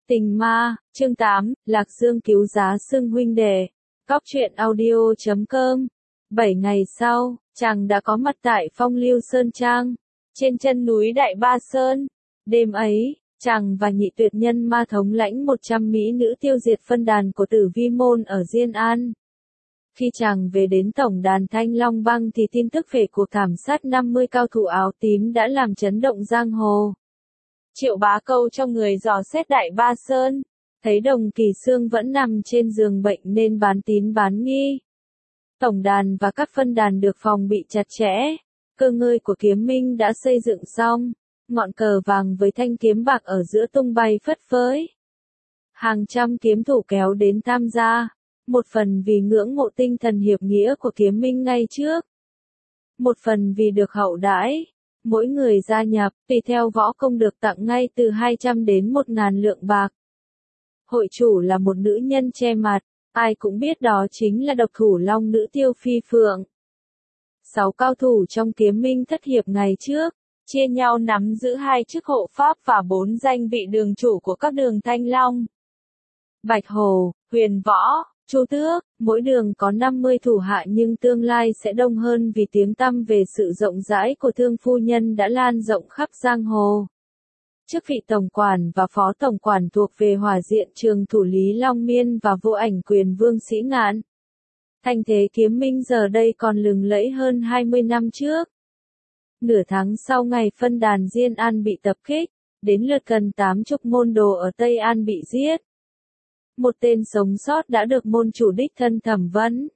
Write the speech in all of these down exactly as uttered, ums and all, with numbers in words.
Tình ma, chương tám, Lạc Dương cứu giá xưng huynh đệ. Góc truyện audio chấm com. Bảy ngày sau, chàng đã có mặt tại Phong Lưu Sơn Trang, trên chân núi Đại Ba Sơn. Đêm ấy, chàng và nhị tuyệt nhân ma thống lãnh một trăm mỹ nữ tiêu diệt phân đàn của Tử Vi Môn ở Diên An. Khi chàng về đến tổng đàn Thanh Long Bang thì tin tức về cuộc thảm sát năm mươi cao thủ áo tím đã làm chấn động giang hồ. Triệu Bá Câu cho người dò xét Đại Ba Sơn, thấy Đồng Kỳ Xương vẫn nằm trên giường bệnh nên bán tín bán nghi. Tổng đàn và các phân đàn được phòng bị chặt chẽ, cơ ngơi của kiếm minh đã xây dựng xong, ngọn cờ vàng với thanh kiếm bạc ở giữa tung bay phất phới. Hàng trăm kiếm thủ kéo đến tham gia, một phần vì ngưỡng mộ tinh thần hiệp nghĩa của kiếm minh ngay trước, một phần vì được hậu đãi. Mỗi người gia nhập, tùy theo võ công được tặng ngay từ hai trăm đến một nghìn lượng bạc. Hội chủ là một nữ nhân che mặt, ai cũng biết đó chính là độc thủ long nữ Tiêu Phi Phượng. Sáu cao thủ trong kiếm minh thất hiệp ngày trước, chia nhau nắm giữ hai chức hộ pháp và bốn danh vị đường chủ của các đường Thanh Long, Bạch Hồ, Huyền Võ, Chu Tước, mỗi đường có năm mươi thủ hạ nhưng tương lai sẽ đông hơn vì tiếng tăm về sự rộng rãi của Thương phu nhân đã lan rộng khắp giang hồ. Chức vị tổng quản và phó tổng quản thuộc về Hỏa Diện Trường thủ Lý Long Miên và Vô Ảnh Quyền Vương Sĩ Ngạn. Thanh thế kiếm minh giờ đây còn lừng lẫy hơn hai mươi năm trước. Nửa tháng sau ngày phân đàn Diên An bị tập kích, đến lượt gần tám chục môn đồ ở Tây An bị giết. Một tên sống sót đã được môn chủ đích thân thẩm vấn.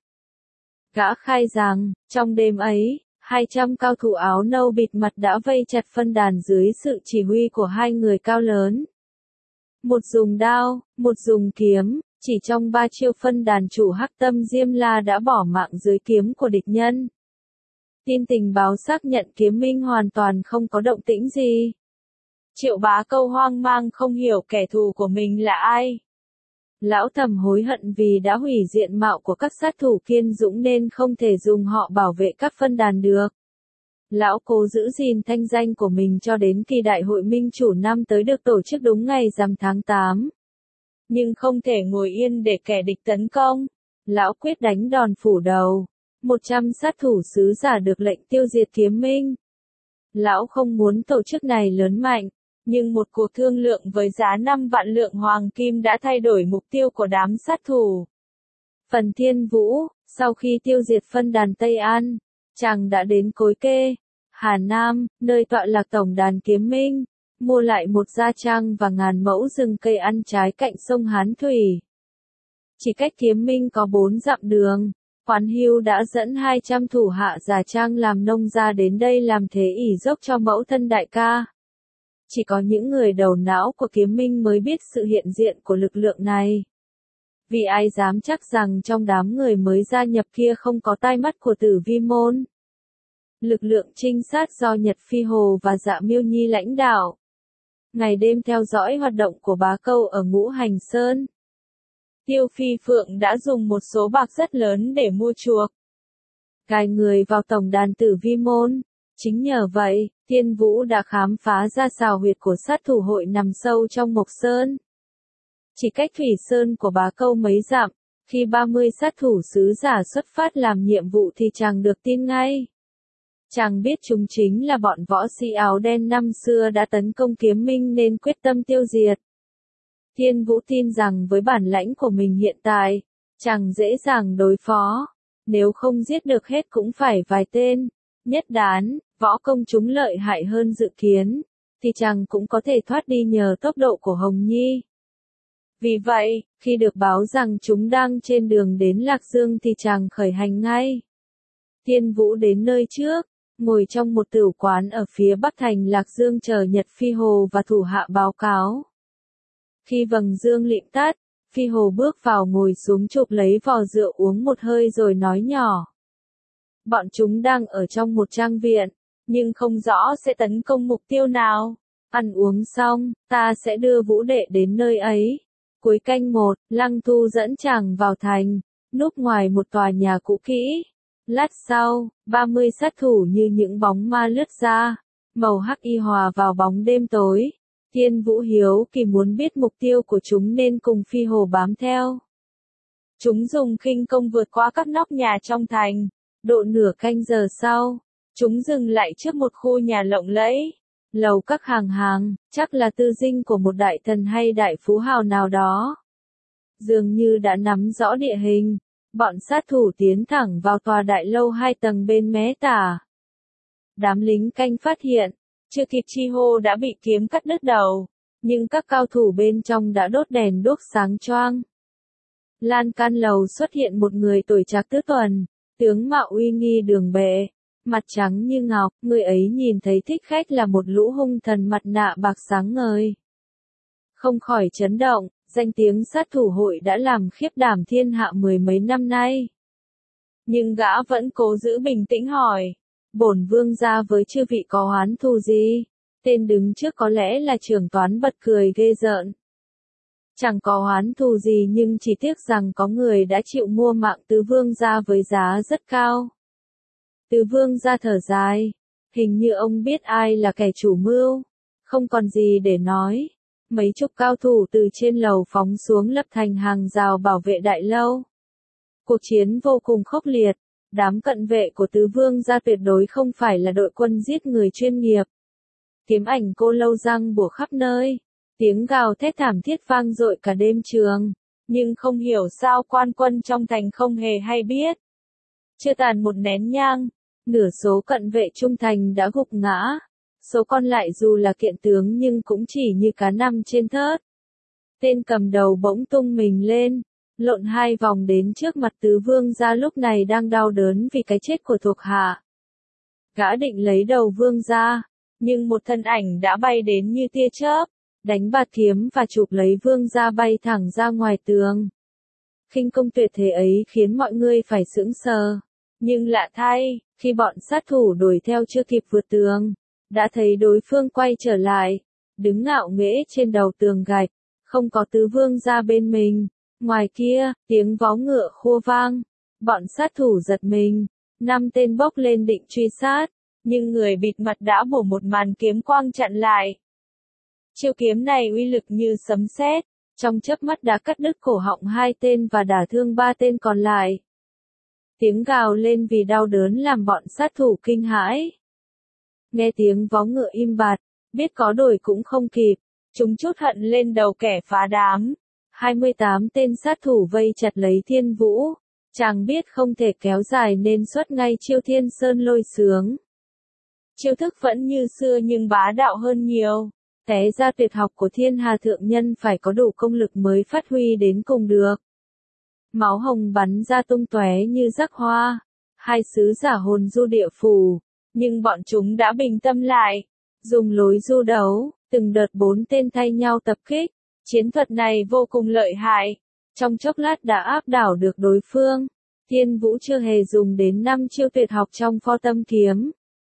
Gã khai rằng, trong đêm ấy, hai trăm cao thủ áo nâu bịt mặt đã vây chặt phân đàn dưới sự chỉ huy của hai người cao lớn. Một dùng đao, một dùng kiếm, chỉ trong ba chiêu phân đàn chủ Hắc Tâm Diêm La đã bỏ mạng dưới kiếm của địch nhân. Tin tình báo xác nhận kiếm minh hoàn toàn không có động tĩnh gì. Triệu Bá Câu hoang mang không hiểu kẻ thù của mình là ai. Lão thầm hối hận vì đã hủy diện mạo của các sát thủ kiên dũng nên không thể dùng họ bảo vệ các phân đàn được. Lão cố giữ gìn thanh danh của mình cho đến khi đại hội minh chủ năm tới được tổ chức đúng ngày rằm tháng tám. Nhưng không thể ngồi yên để kẻ địch tấn công. Lão quyết đánh đòn phủ đầu. một trăm sát thủ sứ giả được lệnh tiêu diệt kiếm minh. Lão không muốn tổ chức này lớn mạnh. Nhưng một cuộc thương lượng với giá năm vạn lượng hoàng kim đã thay đổi mục tiêu của đám sát thủ. Phần Thiên Vũ, sau khi tiêu diệt phân đàn Tây An, chàng đã đến Cối Kê, Hà Nam, nơi tọa lạc tổng đàn kiếm minh, mua lại một gia trang và ngàn mẫu rừng cây ăn trái cạnh sông Hán Thủy. Chỉ cách kiếm minh có bốn dặm đường, Quán Hưu đã dẫn hai trăm thủ hạ già trang làm nông gia đến đây làm thế ỷ dốc cho mẫu thân đại ca. Chỉ có những người đầu não của kiếm minh mới biết sự hiện diện của lực lượng này. Vì ai dám chắc rằng trong đám người mới gia nhập kia không có tai mắt của Tử Vi Môn. Lực lượng trinh sát do Nhật Phi Hồ và Dạ Miêu Nhi lãnh đạo. Ngày đêm theo dõi hoạt động của Bá Câu ở Ngũ Hành Sơn. Tiêu Phi Phượng đã dùng một số bạc rất lớn để mua chuộc. Cài người vào tổng đàn Tử Vi Môn. Chính nhờ vậy, Thiên Vũ đã khám phá ra xào huyệt của sát thủ hội nằm sâu trong Mộc Sơn. Chỉ cách Thủy Sơn của Bá Câu mấy dặm, khi ba mươi sát thủ sứ giả xuất phát làm nhiệm vụ thì chàng được tin ngay. Chàng biết chúng chính là bọn võ sĩ áo đen năm xưa đã tấn công kiếm minh nên quyết tâm tiêu diệt. Thiên Vũ tin rằng với bản lãnh của mình hiện tại, chàng dễ dàng đối phó, nếu không giết được hết cũng phải vài tên. Nhất đán, võ công chúng lợi hại hơn dự kiến, thì chàng cũng có thể thoát đi nhờ tốc độ của Hồng Nhi. Vì vậy, khi được báo rằng chúng đang trên đường đến Lạc Dương thì chàng khởi hành ngay. Thiên Vũ đến nơi trước, ngồi trong một tửu quán ở phía bắc thành Lạc Dương chờ Nhật Phi Hồ và thủ hạ báo cáo. Khi vầng dương lịm tắt, Phi Hồ bước vào ngồi xuống chụp lấy vò rượu uống một hơi rồi nói nhỏ. Bọn chúng đang ở trong một trang viện, nhưng không rõ sẽ tấn công mục tiêu nào. Ăn uống xong, ta sẽ đưa Vũ đệ đến nơi ấy. Cuối canh một, Lăng Thu dẫn chàng vào thành, núp ngoài một tòa nhà cũ kỹ. Lát sau, ba mươi sát thủ như những bóng ma lướt ra, màu hắc y hòa vào bóng đêm tối. Thiên Vũ hiếu kỳ muốn biết mục tiêu của chúng nên cùng Phi Hồ bám theo. Chúng dùng khinh công vượt qua các nóc nhà trong thành. Độ nửa canh giờ sau, chúng dừng lại trước một khu nhà lộng lẫy. Lầu các hàng hàng, chắc là tư dinh của một đại thần hay đại phú hào nào đó. Dường như đã nắm rõ địa hình, bọn sát thủ tiến thẳng vào tòa đại lâu hai tầng bên mé tả. Đám lính canh phát hiện, chưa kịp chi hô đã bị kiếm cắt đứt đầu, nhưng các cao thủ bên trong đã đốt đèn đuốc sáng choang. Lan can lầu xuất hiện một người tuổi trạc tứ tuần, tướng mạo uy nghi đường bệ, mặt trắng như ngọc, người ấy nhìn thấy thích khách là một lũ hung thần mặt nạ bạc sáng ngời. Không khỏi chấn động, danh tiếng sát thủ hội đã làm khiếp đảm thiên hạ mười mấy năm nay. Nhưng gã vẫn cố giữ bình tĩnh hỏi, bổn vương gia với chư vị có oán thù gì? Tên đứng trước có lẽ là trưởng toán bật cười ghê rợn. Chẳng có oán thù gì nhưng chỉ tiếc rằng có người đã chịu mua mạng tứ vương gia với giá rất cao. Tứ vương gia thở dài, hình như ông biết ai là kẻ chủ mưu. Không còn gì để nói. Mấy chục cao thủ từ trên lầu phóng xuống lập thành hàng rào bảo vệ đại lâu. Cuộc chiến vô cùng khốc liệt. Đám cận vệ của tứ vương gia tuyệt đối không phải là đội quân giết người chuyên nghiệp. Kiếm ảnh cô lâu răng bủa khắp nơi. Tiếng gào thét thảm thiết vang dội cả đêm trường. Nhưng không hiểu sao quan quân trong thành không hề hay biết. Chưa tàn một nén nhang, nửa số cận vệ trung thành đã gục ngã. Số còn lại dù là kiện tướng nhưng cũng chỉ như cá nằm trên thớt. Tên cầm đầu bỗng tung mình lên, lộn hai vòng đến trước mặt tứ vương gia lúc này đang đau đớn vì cái chết của thuộc hạ. Gã định lấy đầu vương gia, nhưng một thân ảnh đã bay đến như tia chớp, đánh bạt kiếm và chụp lấy vương gia bay thẳng ra ngoài tường. Khinh công tuyệt thế ấy khiến mọi người phải sững sờ. Nhưng lạ thay, khi bọn sát thủ đuổi theo chưa kịp vượt tường, đã thấy đối phương quay trở lại, đứng ngạo nghễ trên đầu tường gạch, không có tứ vương gia bên mình. Ngoài kia, tiếng vó ngựa khua vang, bọn sát thủ giật mình, năm tên bốc lên định truy sát, nhưng người bịt mặt đã bổ một màn kiếm quang chặn lại. Chiêu kiếm này uy lực như sấm sét, trong chớp mắt đã cắt đứt cổ họng hai tên và đả thương ba tên còn lại. Tiếng gào lên vì đau đớn làm bọn sát thủ kinh hãi. Nghe tiếng vó ngựa im bặt, biết có đuổi cũng không kịp, chúng trút hận lên đầu kẻ phá đám. hai mươi tám tên sát thủ vây chặt lấy Thiên Vũ, chàng biết không thể kéo dài nên xuất ngay chiêu Thiên Sơn lôi sướng. Chiêu thức vẫn như xưa nhưng bá đạo hơn nhiều, té ra tuyệt học của thiên hà thượng nhân phải có đủ công lực mới phát huy đến cùng được. Máu hồng bắn ra tung tóe như rắc hoa, hai sứ giả hồn du địa phủ, nhưng bọn chúng đã bình tâm lại, dùng lối du đấu, từng đợt bốn tên thay nhau tập kích. Chiến thuật này vô cùng lợi hại, trong chốc lát đã áp đảo được đối phương. Thiên Vũ chưa hề dùng đến năm chiêu tuyệt học trong Pho Tâm Kiếm.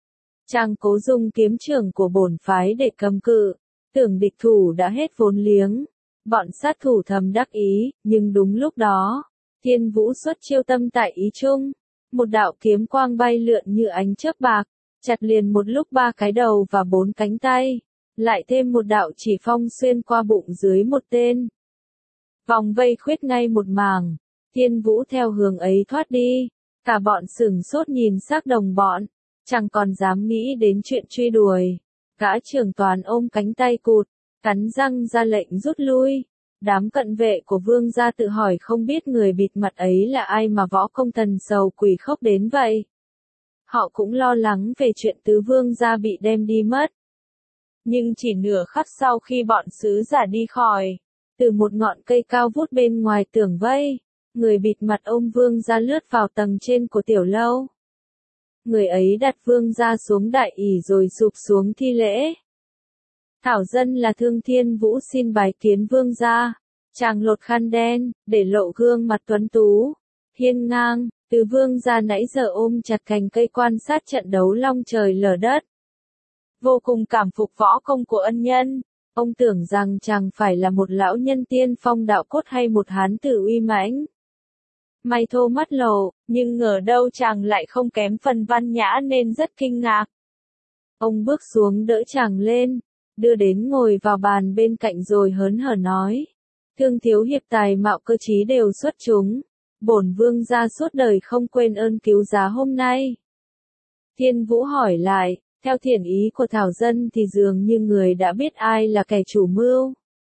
Chàng cố dùng kiếm trưởng của bổn phái để cầm cự, tưởng địch thủ đã hết vốn liếng. Bọn sát thủ thầm đắc ý, nhưng đúng lúc đó, Thiên Vũ xuất chiêu tâm tại ý trung. Một đạo kiếm quang bay lượn như ánh chớp bạc, chặt liền một lúc ba cái đầu và bốn cánh tay. Lại thêm một đạo chỉ phong xuyên qua bụng dưới một tên. Vòng vây khuyết ngay một mảng, Thiên Vũ theo hướng ấy thoát đi, cả bọn sửng sốt nhìn xác đồng bọn, chẳng còn dám nghĩ đến chuyện truy đuổi. Gã trưởng toàn ôm cánh tay cụt, cắn răng ra lệnh rút lui. Đám cận vệ của vương gia tự hỏi không biết người bịt mặt ấy là ai mà võ công thần sầu quỷ khốc đến vậy. Họ cũng lo lắng về chuyện tứ vương gia bị đem đi mất. Nhưng chỉ nửa khắc sau khi bọn sứ giả đi khỏi, từ một ngọn cây cao vút bên ngoài tường vây, người bịt mặt ôm vương gia lướt vào tầng trên của tiểu lâu. Người ấy đặt vương gia xuống đại ỷ rồi sụp xuống thi lễ. Thảo dân là Thương Thiên Vũ xin bái kiến vương gia. Chàng lột khăn đen, để lộ gương mặt tuấn tú, hiên ngang, từ vương gia nãy giờ ôm chặt cành cây quan sát trận đấu long trời lở đất. Vô cùng cảm phục võ công của ân nhân, ông tưởng rằng chàng phải là một lão nhân tiên phong đạo cốt hay một hán tử uy mãnh. Mày thô mắt lộ, nhưng ngờ đâu chàng lại không kém phần văn nhã nên rất kinh ngạc. Ông bước xuống đỡ chàng lên, đưa đến ngồi vào bàn bên cạnh rồi hớn hở nói. Thương thiếu hiệp tài mạo cơ trí đều xuất chúng. Bổn vương gia suốt đời không quên ơn cứu giá hôm nay. Thiên Vũ hỏi lại, theo thiện ý của Thảo Dân thì dường như người đã biết ai là kẻ chủ mưu.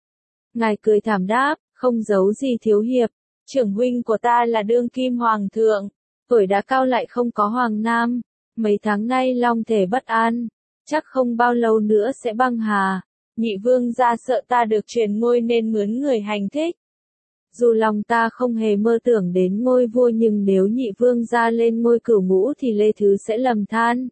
Ngài cười thảm đáp, không giấu gì thiếu hiệp, trưởng huynh của ta là đương kim hoàng thượng, tuổi đã cao lại không có hoàng nam, mấy tháng nay long thể bất an, chắc không bao lâu nữa sẽ băng hà, nhị vương gia sợ ta được truyền ngôi nên mướn người hành thích. Dù lòng ta không hề mơ tưởng đến ngôi vua nhưng nếu nhị vương gia lên ngôi cửu ngũ thì Lê Thứ sẽ lầm than.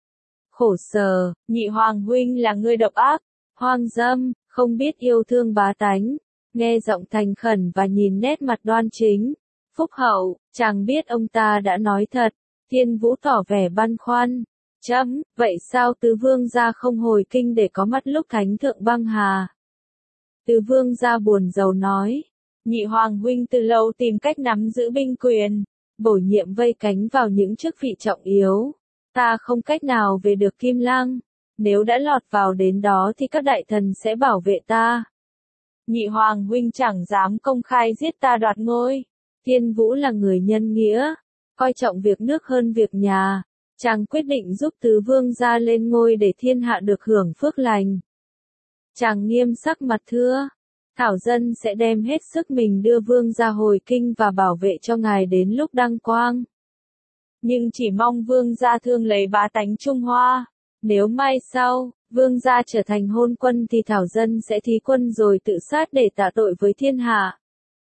Khổ sở, nhị hoàng huynh là người độc ác, hoang dâm, không biết yêu thương bá tánh. Nghe giọng thành khẩn và nhìn nét mặt đoan chính, phúc hậu, chàng biết ông ta đã nói thật. Thiên Vũ tỏ vẻ băn khoăn. Chấm, vậy sao tứ vương gia không hồi kinh để có mắt lúc thánh thượng băng hà? Tứ vương gia buồn rầu nói. Nhị hoàng huynh từ lâu tìm cách nắm giữ binh quyền, bổ nhiệm vây cánh vào những chức vị trọng yếu. Ta không cách nào về được Kim Lăng, nếu đã lọt vào đến đó thì các đại thần sẽ bảo vệ ta. Nhị hoàng huynh chẳng dám công khai giết ta đoạt ngôi. Thiên Vũ là người nhân nghĩa, coi trọng việc nước hơn việc nhà. Chàng quyết định giúp tứ vương gia lên ngôi để thiên hạ được hưởng phước lành. Chàng nghiêm sắc mặt thưa. Thảo Dân sẽ đem hết sức mình đưa vương gia hồi kinh và bảo vệ cho ngài đến lúc đăng quang. Nhưng chỉ mong vương gia thương lấy bá tánh Trung Hoa. Nếu mai sau, vương gia trở thành hôn quân thì Thảo Dân sẽ thí quân rồi tự sát để tạ tội với thiên hạ.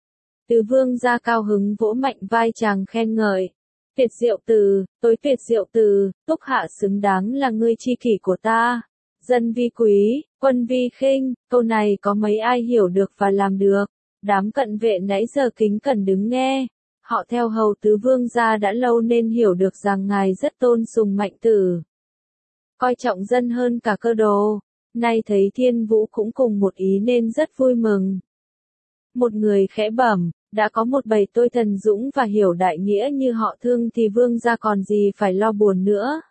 Tứ vương gia cao hứng vỗ mạnh vai chàng khen ngợi. Tuyệt diệu từ, tối tuyệt diệu từ, Túc Hạ xứng đáng là ngươi tri kỷ của ta. Dân vi quý, quân vi khinh, câu này có mấy ai hiểu được và làm được. Đám cận vệ nãy giờ kính cẩn đứng nghe. Họ theo hầu tứ vương gia đã lâu nên hiểu được rằng ngài rất tôn sùng Mạnh Tử, coi trọng dân hơn cả cơ đồ. Nay thấy Thiên Vũ cũng cùng một ý nên rất vui mừng. Một người khẽ bẩm, đã có một bầy tôi thần dũng và hiểu đại nghĩa như họ Thương thì vương gia còn gì phải lo buồn nữa.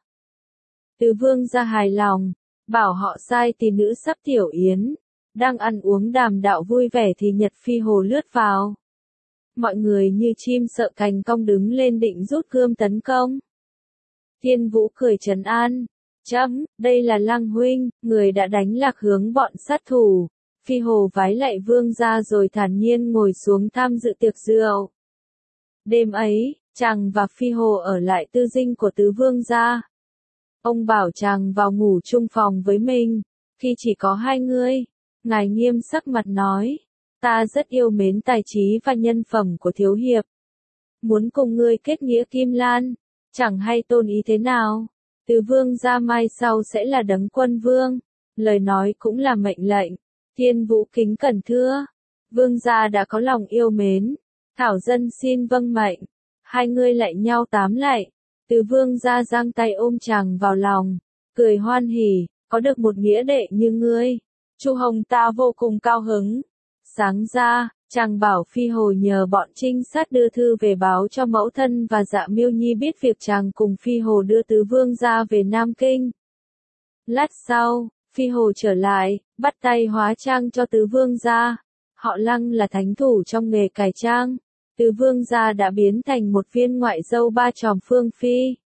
Tứ vương gia hài lòng, bảo họ sai tỷ nữ sắp tiểu yến, đang ăn uống đàm đạo vui vẻ thì Nhật Phi Hồ lướt vào. Mọi người như chim sợ cành cong đứng lên định rút gươm tấn công. Thiên Vũ cười trấn an, chấm, đây là Lăng huynh, người đã đánh lạc hướng bọn sát thủ. Phi Hồ vái lạy vương gia rồi thản nhiên ngồi xuống tham dự tiệc rượu. Đêm ấy, chàng và Phi Hồ ở lại tư dinh của tứ vương gia. Ông bảo chàng vào ngủ chung phòng với mình, khi chỉ có hai người. Ngài nghiêm sắc mặt nói, ta rất yêu mến tài trí và nhân phẩm của thiếu hiệp. Muốn cùng ngươi kết nghĩa Kim Lan, chẳng hay tôn ý thế nào. Tứ vương gia mai sau sẽ là đấng quân vương, lời nói cũng là mệnh lệnh. Thiên Vũ kính cẩn thưa, vương gia đã có lòng yêu mến, Thảo Dân xin vâng mệnh. Hai người lại nhau tám lạy, tứ vương gia giang tay ôm chàng vào lòng, cười hoan hỉ, có được một nghĩa đệ như ngươi, Chu Hồng ta vô cùng cao hứng. Sáng ra, chàng bảo Phi Hồ nhờ bọn trinh sát đưa thư về báo cho mẫu thân và Dạ Miêu Nhi biết việc chàng cùng Phi Hồ đưa tứ vương gia về Nam Kinh. Lát sau, Phi Hồ trở lại, bắt tay hóa trang cho tứ vương gia. Họ Lăng là thánh thủ trong nghề cải trang. Tứ vương gia đã biến thành một viên ngoại dâu ba tròm phương phi.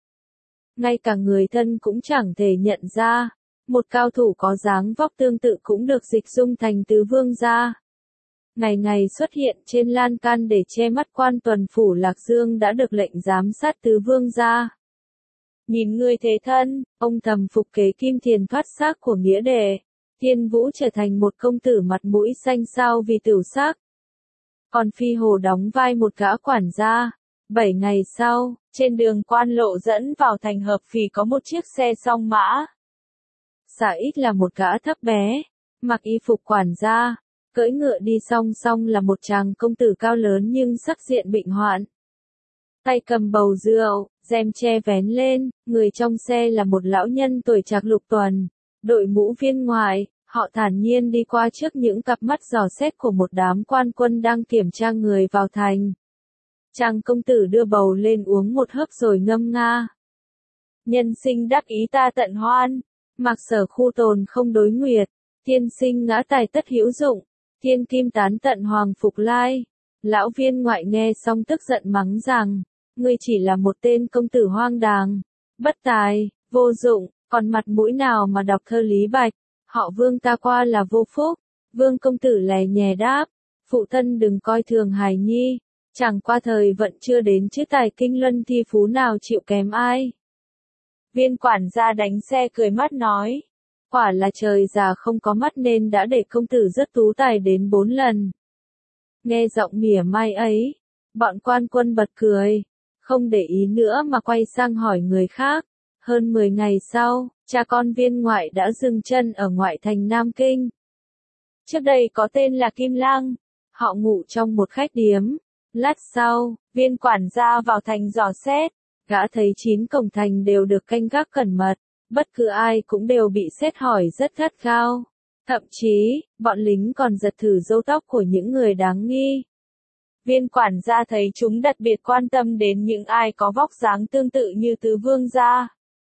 Ngay cả người thân cũng chẳng thể nhận ra. Một cao thủ có dáng vóc tương tự cũng được dịch dung thành tứ vương gia. Ngày ngày xuất hiện trên lan can để che mắt quan tuần phủ Lạc Dương đã được lệnh giám sát tứ vương gia. Nhìn người thế thân, ông thầm phục kế kim tiền thoát xác của nghĩa đệ. Thiên Vũ trở thành một công tử mặt mũi xanh xao vì tửu sắc. Còn Phi Hồ đóng vai một gã quản gia. Bảy ngày sau, trên đường quan lộ dẫn vào thành Hợp Phì có một chiếc xe song mã. Xà Ích là một gã thấp bé, mặc y phục quản gia, cưỡi ngựa đi song song là một chàng công tử cao lớn nhưng sắc diện bệnh hoạn. Tay cầm bầu rượu, rèm che vén lên, người trong xe là một lão nhân tuổi trạc lục tuần, đội mũ viên ngoại, họ thản nhiên đi qua trước những cặp mắt dò xét của một đám quan quân đang kiểm tra người vào thành. Chàng công tử đưa bầu lên uống một hớp rồi ngâm nga. Nhân sinh đắc ý ta tận hoan, mặc sở khu tồn không đối nguyệt, Tiên sinh ngã tài tất hữu dụng, thiên kim tán tận hoàng phục lai. Lão viên ngoại nghe xong tức giận mắng rằng, ngươi chỉ là một tên công tử hoang đàng, bất tài, vô dụng, còn mặt mũi nào mà đọc thơ Lý Bạch, họ Vương ta qua là vô phúc. Vương công tử lè nhè đáp, phụ thân đừng coi thường hài nhi, chẳng qua thời vận chưa đến chứ tài kinh luân thi phú nào chịu kém ai. Viên quản gia đánh xe cười mắt nói, quả là trời già không có mắt nên đã để công tử rất tú tài đến bốn lần. Nghe giọng mỉa mai ấy, bọn quan quân bật cười, không để ý nữa mà quay sang hỏi người khác. Hơn mười ngày sau, cha con viên ngoại đã dừng chân ở ngoại thành Nam Kinh. Trước đây có tên là Kim Lang, họ ngủ trong một khách điếm. Lát sau, viên quản gia vào thành dò xét, gã thấy chín cổng thành đều được canh gác cẩn mật, bất cứ ai cũng đều bị xét hỏi rất gắt gao. Thậm chí, bọn lính còn giật thử râu tóc của những người đáng nghi. Viên quản gia thấy chúng đặc biệt quan tâm đến những ai có vóc dáng tương tự như tứ vương gia.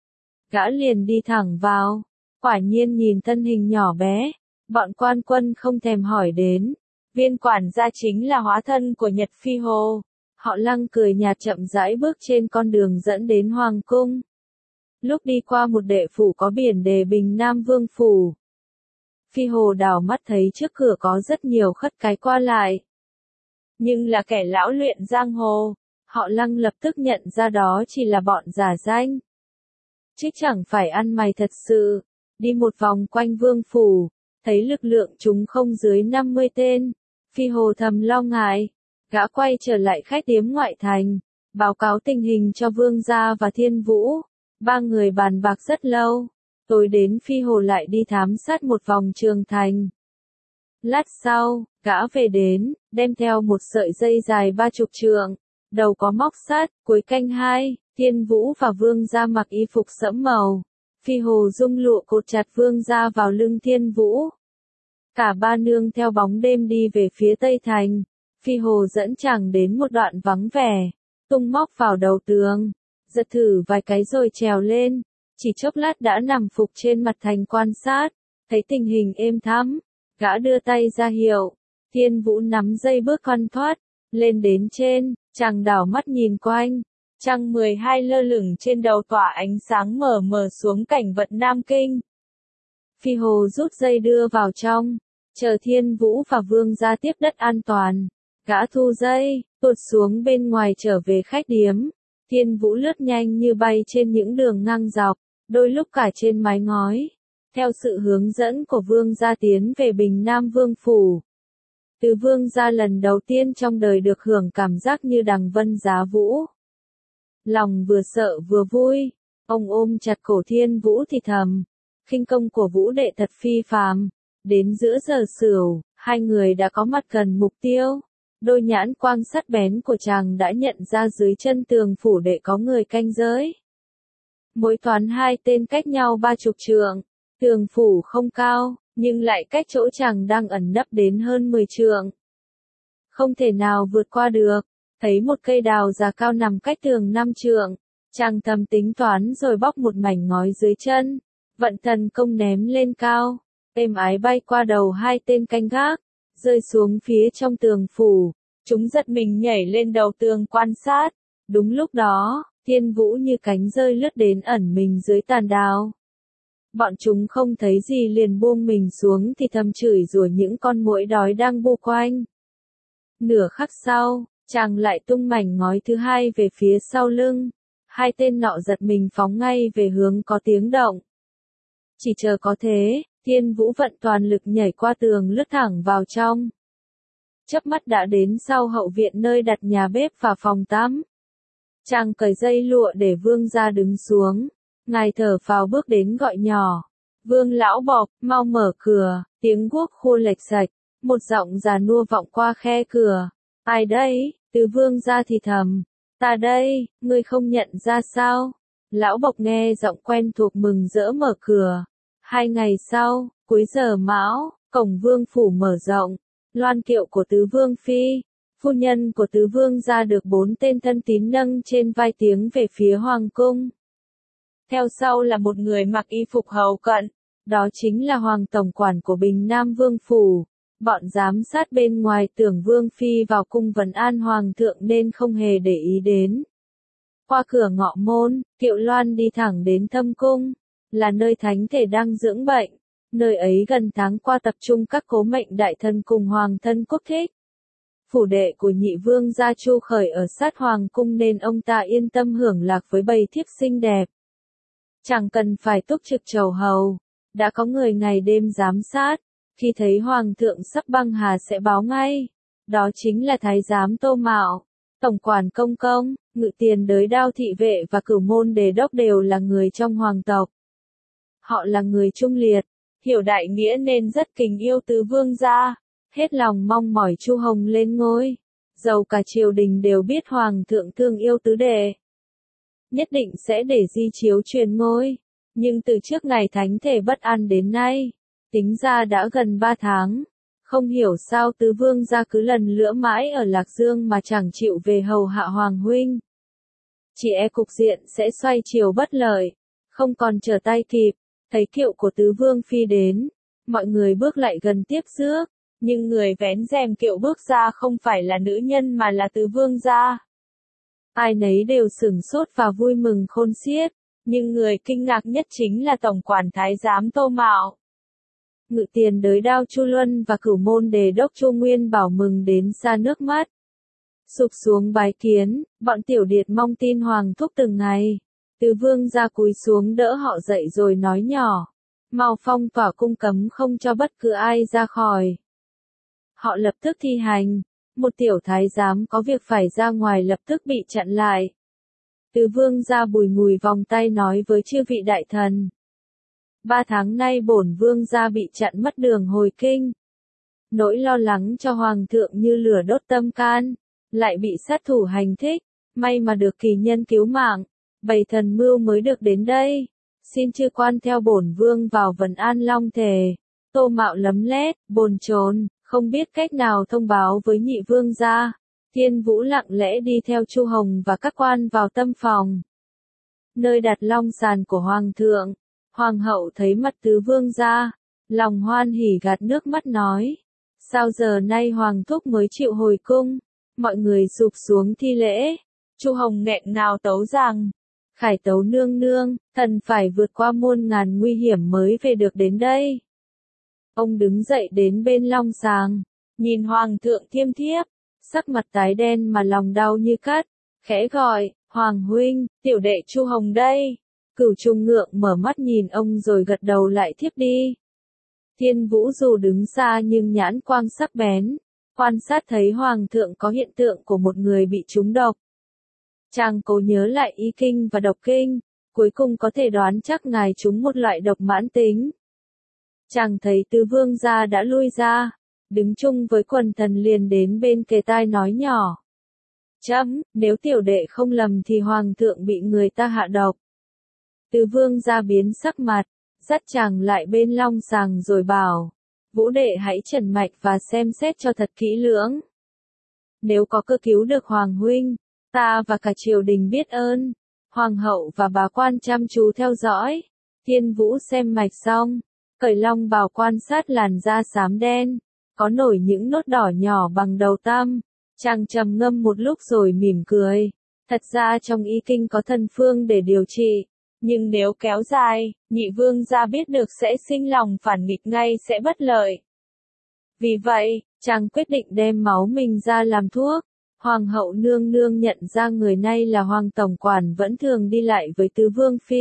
Gã liền đi thẳng vào, quả nhiên nhìn thân hình nhỏ bé, bọn quan quân không thèm hỏi đến. Viên quản gia chính là hóa thân của Nhật Phi Hồ. Họ Lăng cười nhạt chậm rãi bước trên con đường dẫn đến Hoàng cung. Lúc đi qua một đệ phủ có biển đề Bình Nam Vương Phủ. Phi Hồ đảo mắt thấy trước cửa có rất nhiều khất cái qua lại. Nhưng là kẻ lão luyện giang hồ, họ Lăng lập tức nhận ra đó chỉ là bọn giả danh. Chứ chẳng phải ăn mày thật sự. Đi một vòng quanh Vương Phủ, thấy lực lượng chúng không dưới năm mươi tên. Phi Hồ thầm lo ngại, gã quay trở lại khách điếm ngoại thành, báo cáo tình hình cho Vương gia và Thiên Vũ. Ba người bàn bạc rất lâu, tối đến Phi Hồ lại đi thám sát một vòng trường thành. Lát sau, gã về đến, đem theo một sợi dây dài ba chục trượng, đầu có móc sắt. Cuối canh hai, Thiên Vũ và Vương gia mặc y phục sẫm màu. Phi Hồ dung lụa cột chặt Vương gia vào lưng Thiên Vũ. Cả ba nương theo bóng đêm đi về phía Tây Thành. Phi Hồ dẫn chàng đến một đoạn vắng vẻ, tung móc vào đầu tường, giật thử vài cái rồi trèo lên, chỉ chốc lát đã nằm phục trên mặt thành quan sát, thấy tình hình êm thắm, gã đưa tay ra hiệu, Thiên Vũ nắm dây bước khoăn thoát, lên đến trên, chàng đảo mắt nhìn quanh, trăng mười hai lơ lửng trên đầu tỏa ánh sáng mờ mờ xuống cảnh vật Nam Kinh. Phi Hồ rút dây đưa vào trong, chờ Thiên Vũ và Vương gia tiếp đất an toàn. Gã thu dây, tuột xuống bên ngoài trở về khách điếm. Thiên Vũ lướt nhanh như bay trên những đường ngang dọc, đôi lúc cả trên mái ngói. Theo sự hướng dẫn của Vương gia tiến về Bình Nam Vương Phủ. Từ Vương gia lần đầu tiên trong đời được hưởng cảm giác như đằng vân giá vũ. Lòng vừa sợ vừa vui, ông ôm chặt cổ Thiên Vũ thì thầm. Khinh công của Vũ đệ thật phi phàm. Đến giữa giờ sửu, hai người đã có mặt gần mục tiêu. Đôi nhãn quang sắc bén của chàng đã nhận ra dưới chân tường phủ đệ có người canh giới. Mỗi toán hai tên cách nhau ba chục trượng, tường phủ không cao, nhưng lại cách chỗ chàng đang ẩn nấp đến hơn mười trượng. Không thể nào vượt qua được, thấy một cây đào già cao nằm cách tường năm trượng, chàng thầm tính toán rồi bóc một mảnh ngói dưới chân, vận thần công ném lên cao, êm ái bay qua đầu hai tên canh gác. Rơi xuống phía trong tường phủ, chúng giật mình nhảy lên đầu tường quan sát. Đúng lúc đó, Thiên Vũ như cánh rơi lướt đến ẩn mình dưới tàn đào. Bọn chúng không thấy gì liền buông mình xuống thì thầm chửi rủa những con muỗi đói đang bu quanh. Nửa khắc sau, chàng lại tung mảnh ngói thứ hai về phía sau lưng. Hai tên nọ giật mình phóng ngay về hướng có tiếng động. Chỉ chờ có thế, Thiên Vũ vận toàn lực nhảy qua tường lướt thẳng vào trong. Chớp mắt đã đến sau hậu viện nơi đặt nhà bếp và phòng tắm. Chàng cởi dây lụa để Vương gia đứng xuống. Ngài thở phào bước đến gọi nhỏ. Vương lão bộc, mau mở cửa, tiếng guốc khô lệch sạch. Một giọng già nua vọng qua khe cửa. Ai đây? Từ Vương gia thì thầm. Ta đây, ngươi không nhận ra sao? Lão bộc nghe giọng quen thuộc mừng rỡ mở cửa. Hai ngày sau, cuối giờ mão, cổng Vương phủ mở rộng. Loan kiệu của tứ Vương phi, phu nhân của tứ Vương gia được bốn tên thân tín nâng trên vai tiếng về phía hoàng cung. Theo sau là một người mặc y phục hầu cận, Đó chính là Hoàng tổng quản của Bình Nam Vương Phủ. Bọn giám sát bên ngoài tưởng Vương Phi vào cung vấn an Hoàng thượng nên không hề để ý đến. Qua cửa ngọ môn, Kiệu Loan đi thẳng đến Thâm Cung, là nơi thánh thể đang dưỡng bệnh. Nơi ấy gần tháng qua tập trung các cố mệnh đại thần cùng Hoàng thân quốc thích. Phủ đệ của nhị vương gia Chu Khởi ở sát Hoàng cung nên ông ta yên tâm hưởng lạc với bầy thiếp xinh đẹp. Chẳng cần phải túc trực chầu hầu, đã có người ngày đêm giám sát, khi thấy Hoàng thượng sắp băng hà sẽ báo ngay. Đó chính là Thái giám Tô Mạo, tổng quản công công, ngự tiền đới đao thị vệ và cửu môn đề đốc đều là người trong hoàng tộc. Họ là người trung liệt, hiểu đại nghĩa nên rất kính yêu tứ vương gia, hết lòng mong mỏi Chu Hồng lên ngôi. Dầu cả triều đình đều biết Hoàng thượng thương yêu tứ đệ, nhất định sẽ để di chiếu truyền ngôi. Nhưng từ trước ngày thánh thể bất an đến nay, tính ra đã gần ba tháng. Không hiểu sao tứ vương gia cứ lần lữa mãi ở Lạc Dương mà chẳng chịu về hầu hạ Hoàng huynh. Chỉ e cục diện sẽ xoay chiều bất lợi, không còn trở tay kịp. Thấy kiệu của tứ vương phi đến, mọi người bước lại gần tiếp rước, nhưng người vén rèm kiệu bước ra không phải là nữ nhân mà là tứ vương gia. Ai nấy đều sửng sốt và vui mừng khôn xiết, nhưng người kinh ngạc nhất chính là tổng quản thái giám Tô Mạo. Ngự tiền đới đao Chu Luân và cửu môn đề đốc Chu Nguyên Bảo mừng đến xa nước mắt. Sụp xuống bái kiến, bọn tiểu điệt mong tin Hoàng thúc từng ngày. Tứ vương gia cúi xuống đỡ họ dậy rồi nói nhỏ, mau phong tỏa cung cấm không cho bất cứ ai ra khỏi. Họ lập tức thi hành, một tiểu thái giám có việc phải ra ngoài lập tức bị chặn lại. Tứ vương gia bùi ngùi vòng tay nói với chư vị đại thần. Ba tháng nay bổn vương gia bị chặn mất đường hồi kinh. Nỗi lo lắng cho hoàng thượng như lửa đốt tâm can, lại bị sát thủ hành thích, may mà được kỳ nhân cứu mạng. Bầy thần mưu mới được đến đây, xin chư quan theo bổn vương vào Vân An Long Thể. Tô Mạo lấm lét, bồn chồn, không biết cách nào thông báo với nhị vương gia. Thiên Vũ lặng lẽ đi theo Chu Hồng và các quan vào tâm phòng, nơi đặt long sàn của hoàng thượng. Hoàng hậu thấy mặt tứ vương gia, lòng hoan hỉ gạt nước mắt nói, sao giờ nay hoàng thúc mới chịu hồi cung? Mọi người sụp xuống thi lễ. Chu Hồng nghẹn ngào tấu rằng, Khải tấu nương nương, thần phải vượt qua muôn ngàn nguy hiểm mới về được đến đây. Ông đứng dậy đến bên long sàng, nhìn hoàng thượng thiêm thiếp, sắc mặt tái đen mà lòng đau như cắt, khẽ gọi, Hoàng huynh, tiểu đệ Chu Hồng đây. Cửu Trung Ngượng mở mắt nhìn ông rồi gật đầu lại thiếp đi. Thiên Vũ dù đứng xa nhưng nhãn quang sắc bén, quan sát thấy hoàng thượng có hiện tượng của một người bị trúng độc. Chàng cố nhớ lại y kinh và độc kinh, cuối cùng có thể đoán chắc ngài trúng một loại độc mãn tính. Chàng thấy tứ vương gia đã lui ra, đứng chung với quần thần liền đến bên kề tai nói nhỏ. Chấm, nếu tiểu đệ không lầm thì hoàng thượng bị người ta hạ độc. Tứ vương gia biến sắc mặt, dắt chàng lại bên long sàng rồi bảo, Vũ đệ hãy trần mạch và xem xét cho thật kỹ lưỡng. Nếu có cơ cứu được hoàng huynh, ta và cả triều đình biết ơn. Hoàng hậu và bà quan chăm chú theo dõi. Thiên Vũ xem mạch xong, cởi long bào quan sát làn da xám đen, có nổi những nốt đỏ nhỏ bằng đầu tăm. Chàng trầm ngâm một lúc rồi mỉm cười. Thật ra trong y kinh có thần phương để điều trị, nhưng nếu kéo dài, nhị vương gia biết được sẽ sinh lòng phản nghịch ngay sẽ bất lợi. Vì vậy, chàng quyết định đem máu mình ra làm thuốc. Hoàng hậu nương nương nhận ra người này là Hoàng tổng quản vẫn thường đi lại với tứ vương phi.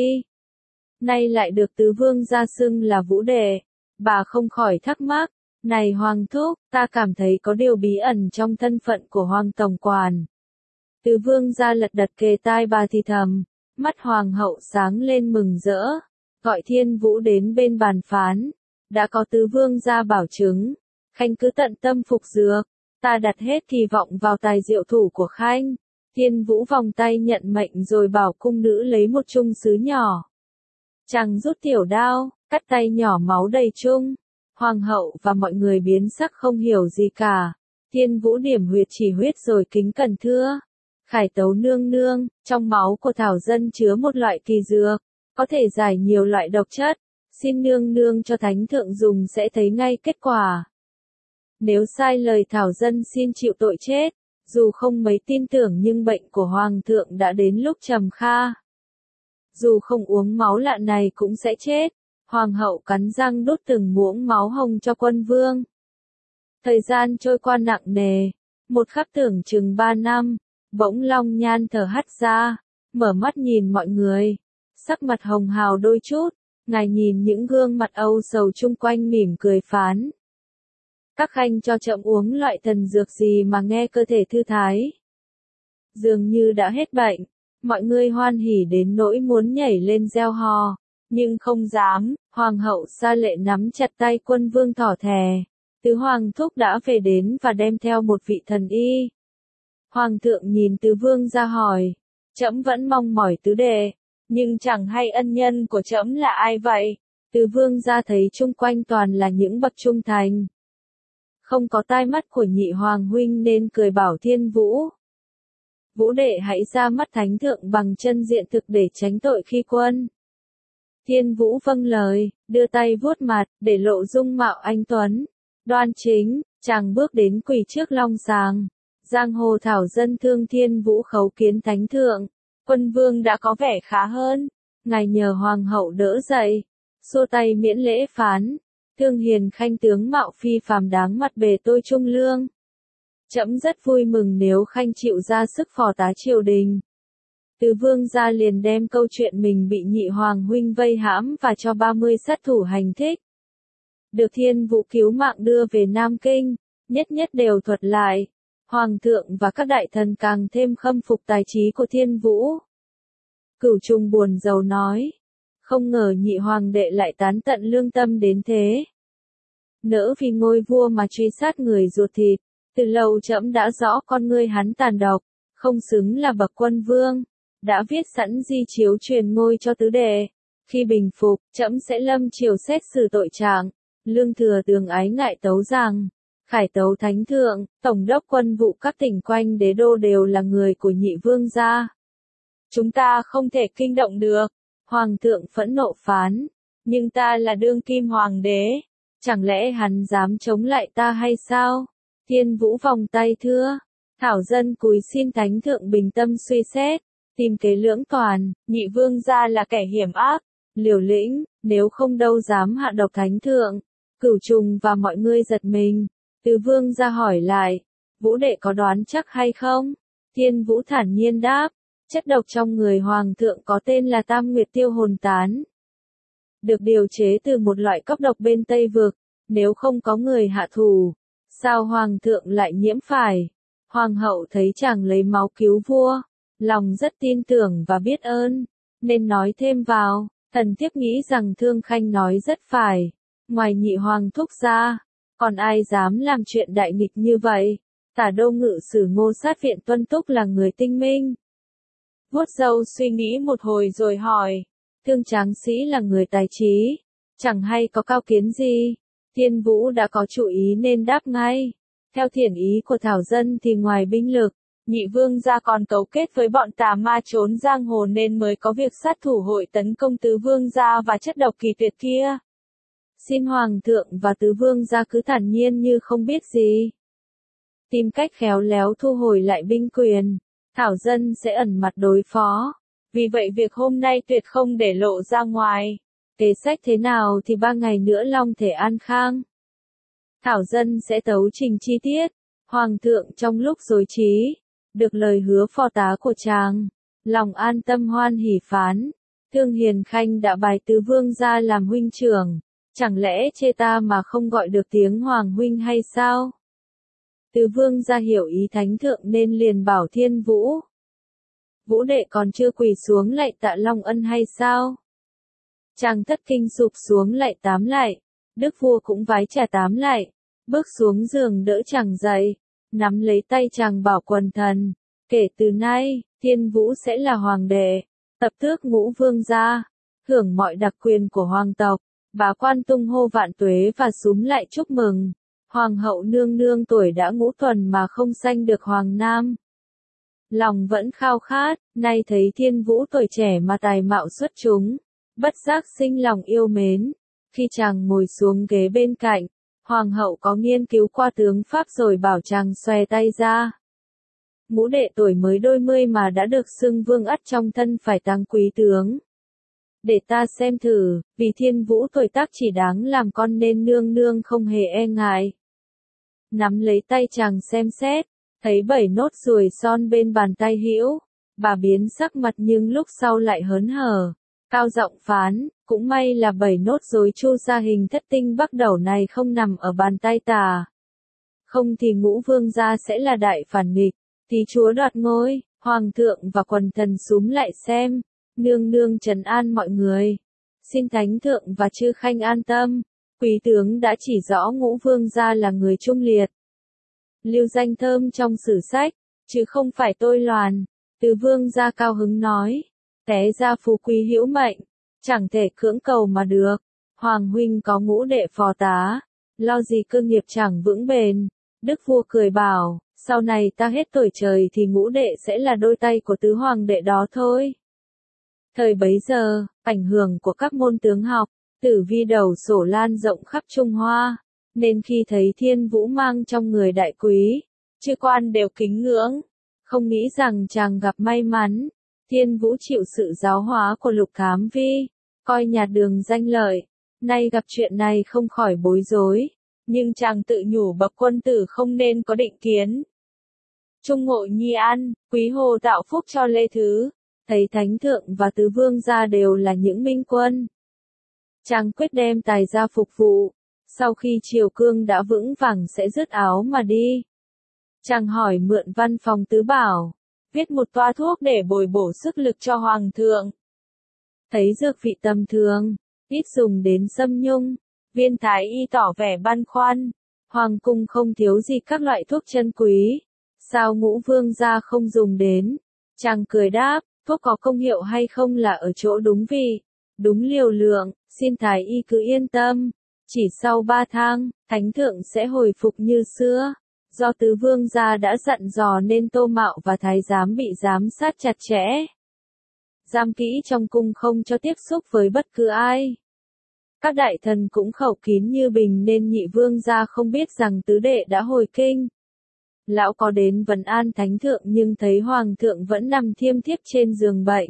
Nay lại được tứ vương gia xưng là Vũ đệ. Bà không khỏi thắc mắc, này Hoàng thúc, ta cảm thấy có điều bí ẩn trong thân phận của Hoàng tổng quản. Tứ vương gia lật đật kề tai bà thì thầm, mắt hoàng hậu sáng lên mừng rỡ, gọi Thiên Vũ đến bên bàn phán. Đã có tứ vương gia bảo chứng, Khanh cứ tận tâm phục dược, ta đặt hết kỳ vọng vào tài diệu thủ của Khanh. Thiên Vũ vòng tay nhận mệnh rồi bảo cung nữ lấy một chung sứ nhỏ. Chàng rút tiểu đao, cắt tay nhỏ máu đầy chung. Hoàng hậu và mọi người biến sắc không hiểu gì cả. Thiên Vũ điểm huyệt chỉ huyết rồi kính cẩn thưa. Khải tấu nương nương, trong máu của thảo dân chứa một loại kỳ dược, có thể giải nhiều loại độc chất. Xin nương nương cho thánh thượng dùng sẽ thấy ngay kết quả. Nếu sai lời thảo dân xin chịu tội chết, dù không mấy tin tưởng nhưng bệnh của hoàng thượng đã đến lúc trầm kha. Dù không uống máu lạ này cũng sẽ chết. Hoàng hậu cắn răng đút từng muỗng máu hồng cho quân vương. Thời gian trôi qua nặng nề, một khắc tưởng chừng ba năm, bỗng Long Nhan thở hắt ra, mở mắt nhìn mọi người, sắc mặt hồng hào đôi chút, ngài nhìn những gương mặt âu sầu chung quanh mỉm cười phán. Các khanh cho trẫm uống loại thần dược gì mà nghe cơ thể thư thái. Dường như đã hết bệnh, mọi người hoan hỉ đến nỗi muốn nhảy lên reo hò, nhưng không dám. Hoàng hậu Sa Lệ nắm chặt tay quân vương thỏ thè. Tứ hoàng thúc đã về đến và đem theo một vị thần y. Hoàng thượng nhìn tứ vương ra hỏi, trẫm vẫn mong mỏi tứ đệ, nhưng chẳng hay ân nhân của trẫm là ai vậy. Tứ vương ra thấy chung quanh toàn là những bậc trung thành. Không có tai mắt của nhị hoàng huynh nên cười bảo Thiên Vũ. Vũ đệ hãy ra mắt thánh thượng bằng chân diện thực để tránh tội khi quân. Thiên Vũ vâng lời, đưa tay vuốt mặt, để lộ dung mạo anh tuấn. Đoan chính, chàng bước đến quỳ trước long sàng. Giang hồ thảo dân thương Thiên Vũ khấu kiến thánh thượng. Quân vương đã có vẻ khá hơn. Ngài nhờ hoàng hậu đỡ dậy. Xua tay miễn lễ phán. Thương hiền khanh tướng mạo phi phàm đáng mặt bề tôi trung lương. Trẫm rất vui mừng nếu khanh chịu ra sức phò tá triều đình. Tứ vương gia liền đem câu chuyện mình bị nhị hoàng huynh vây hãm và cho ba mươi sát thủ hành thích. Được Thiên Vũ cứu mạng đưa về Nam Kinh, nhất nhất đều thuật lại. Hoàng thượng và các đại thần càng thêm khâm phục tài trí của Thiên Vũ. Cửu Trùng buồn rầu nói, không ngờ nhị hoàng đệ lại tán tận lương tâm đến thế. Nỡ vì ngôi vua mà truy sát người ruột thịt, từ lâu trẫm đã rõ con ngươi hắn tàn độc, không xứng là bậc quân vương. Đã viết sẵn di chiếu truyền ngôi cho tứ đệ. Khi bình phục, trẫm sẽ lâm triều xét xử tội trạng. Lương Thừa Tường ái ngại tấu rằng, khải tấu thánh thượng, tổng đốc quân vụ các tỉnh quanh đế đô đều là người của nhị vương gia. Chúng ta không thể kinh động được. Hoàng thượng phẫn nộ phán, nhưng ta là đương kim hoàng đế, chẳng lẽ hắn dám chống lại ta hay sao? Thiên Vũ vòng tay thưa, thảo dân cúi xin thánh thượng bình tâm suy xét. Tìm kế lưỡng toàn, nhị vương gia là kẻ hiểm ác, liều lĩnh, nếu không đâu dám hạ độc thánh thượng. Cửu Trùng và mọi người giật mình. Tứ vương gia hỏi lại, Vũ đệ có đoán chắc hay không? Thiên Vũ thản nhiên đáp, chất độc trong người hoàng thượng có tên là Tam Nguyệt Tiêu Hồn Tán. Được điều chế từ một loại cốc độc bên Tây Vực, nếu không có người hạ thủ, sao hoàng thượng lại nhiễm phải? Hoàng hậu thấy chàng lấy máu cứu vua. Lòng rất tin tưởng và biết ơn, nên nói thêm vào, thần thiếp nghĩ rằng Thương Khanh nói rất phải, ngoài nhị hoàng thúc ra, còn ai dám làm chuyện đại nghịch như vậy. Tả Đô Ngự Sử Ngô Sát Viện Tuân Túc là người tinh minh. Vuốt râu suy nghĩ một hồi rồi hỏi, Thương Tráng Sĩ là người tài trí, chẳng hay có cao kiến gì. Thiên Vũ đã có chủ ý nên đáp ngay, theo thiện ý của thảo dân thì ngoài binh lực, nhị vương gia còn cấu kết với bọn tà ma trốn giang hồ nên mới có việc sát thủ hội tấn công tứ vương gia và chất độc kỳ tuyệt kia. Xin hoàng thượng và tứ vương gia cứ thản nhiên như không biết gì. Tìm cách khéo léo thu hồi lại binh quyền, thảo dân sẽ ẩn mặt đối phó. Vì vậy việc hôm nay tuyệt không để lộ ra ngoài. Kế sách thế nào thì ba ngày nữa long thể an khang. Thảo dân sẽ tấu trình chi tiết. Hoàng thượng trong lúc rối trí, được lời hứa phò tá của chàng, lòng an tâm hoan hỉ phán. Thương Hiền Khanh đã bài tứ vương gia làm huynh trưởng, chẳng lẽ chê ta mà không gọi được tiếng hoàng huynh hay sao? Tứ vương gia hiểu ý thánh thượng nên liền bảo Thiên Vũ. Vũ đệ còn chưa quỳ xuống lạy tạ long ân hay sao? Chàng thất kinh sụp xuống lạy tám lạy, đức vua cũng vái trả tám lạy, bước xuống giường đỡ chàng dậy, nắm lấy tay chàng bảo quần thần, kể từ nay, Thiên Vũ sẽ là hoàng đệ, tập tước ngũ vương gia, hưởng mọi đặc quyền của hoàng tộc. Bá quan tung hô vạn tuế và súm lại chúc mừng. Hoàng hậu nương nương tuổi đã ngũ tuần mà không sanh được hoàng nam. Lòng vẫn khao khát, nay thấy Thiên Vũ tuổi trẻ mà tài mạo xuất chúng, bất giác sinh lòng yêu mến. Khi chàng ngồi xuống ghế bên cạnh, hoàng hậu có nghiên cứu qua tướng Pháp rồi bảo chàng xòe tay ra. Ngũ đệ tuổi mới đôi mươi mà đã được xưng vương ắt trong thân phải táng quý tướng. Để ta xem thử, vì Thiên Vũ tuổi tác chỉ đáng làm con nên nương nương không hề e ngại. Nắm lấy tay chàng xem xét, thấy bảy nốt ruồi son bên bàn tay hữu, bà biến sắc mặt nhưng lúc sau lại hớn hở, cao giọng phán, cũng may là bảy nốt rối chu ra hình thất tinh bắc đẩu này không nằm ở bàn tay ta. Không thì Ngũ vương gia sẽ là đại phản nghịch, tí chúa đoạt ngôi, hoàng thượng và quần thần súm lại xem, nương nương trấn an mọi người. Xin thánh thượng và chư khanh an tâm, quý tướng đã chỉ rõ Ngũ vương gia là người trung liệt. Lưu danh thơm trong sử sách, chứ không phải tôi loàn. Tứ vương gia cao hứng nói, té ra phú quý hữu mệnh, chẳng thể cưỡng cầu mà được. Hoàng huynh có Ngũ đệ phò tá, lo gì cơ nghiệp chẳng vững bền. Đức vua cười bảo, sau này ta hết tuổi trời thì Ngũ đệ sẽ là đôi tay của tứ hoàng đệ đó thôi. Thời bấy giờ, ảnh hưởng của các môn tướng học, tử vi đầu sổ lan rộng khắp Trung Hoa, nên khi thấy Thiên Vũ mang trong người đại quý, chư quan đều kính ngưỡng, không nghĩ rằng chàng gặp may mắn. Thiên Vũ chịu sự giáo hóa của Lục Thám Vi, coi nhà đường danh lợi, nay gặp chuyện này không khỏi bối rối, nhưng chàng tự nhủ bậc quân tử không nên có định kiến. Trung ngộ nhi an, quý hồ tạo phúc cho Lê Thứ, thấy thánh thượng và tứ vương gia đều là những minh quân. Chàng quyết đem tài ra phục vụ, sau khi triều cương đã vững vàng sẽ dứt áo mà đi. Chàng hỏi mượn văn phòng tứ bảo, viết một toa thuốc để bồi bổ sức lực cho hoàng thượng. Thấy dược vị tầm thường, ít dùng đến sâm nhung, viên thái y tỏ vẻ băn khoăn, hoàng cung không thiếu gì các loại thuốc chân quý, sao Ngũ vương gia không dùng đến? Chàng cười đáp, thuốc có công hiệu hay không là ở chỗ đúng vị, đúng liều lượng, xin thái y cứ yên tâm, chỉ sau ba tháng, thánh thượng sẽ hồi phục như xưa. Do tứ vương gia đã dặn dò nên Tô Mạo và thái giám bị giám sát chặt chẽ. Giam kỹ trong cung không cho tiếp xúc với bất cứ ai. Các đại thần cũng khẩu kín như bình nên nhị vương gia không biết rằng tứ đệ đã hồi kinh. Lão có đến vấn an thánh thượng nhưng thấy hoàng thượng vẫn nằm thiêm thiếp trên giường bệnh.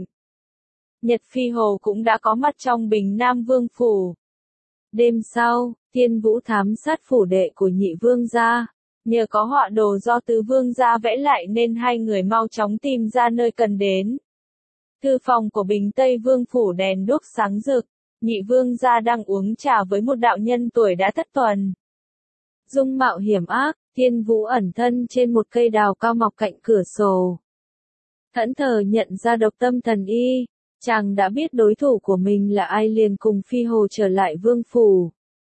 Nhật Phi Hồ cũng đã có mặt trong Bình Nam Vương phủ. Đêm sau, Thiên Vũ thám sát phủ đệ của nhị vương gia. Nhờ có họa đồ do tứ vương gia vẽ lại nên hai người mau chóng tìm ra nơi cần đến. Thư phòng của Bình Tây Vương phủ đèn đuốc sáng rực, nhị vương gia đang uống trà với một đạo nhân tuổi đã thất tuần. Dung mạo hiểm ác, Thiên Vũ ẩn thân trên một cây đào cao mọc cạnh cửa sổ. Thẫn thờ nhận ra độc tâm thần y, chàng đã biết đối thủ của mình là ai liền cùng Phi Hồ trở lại vương phủ.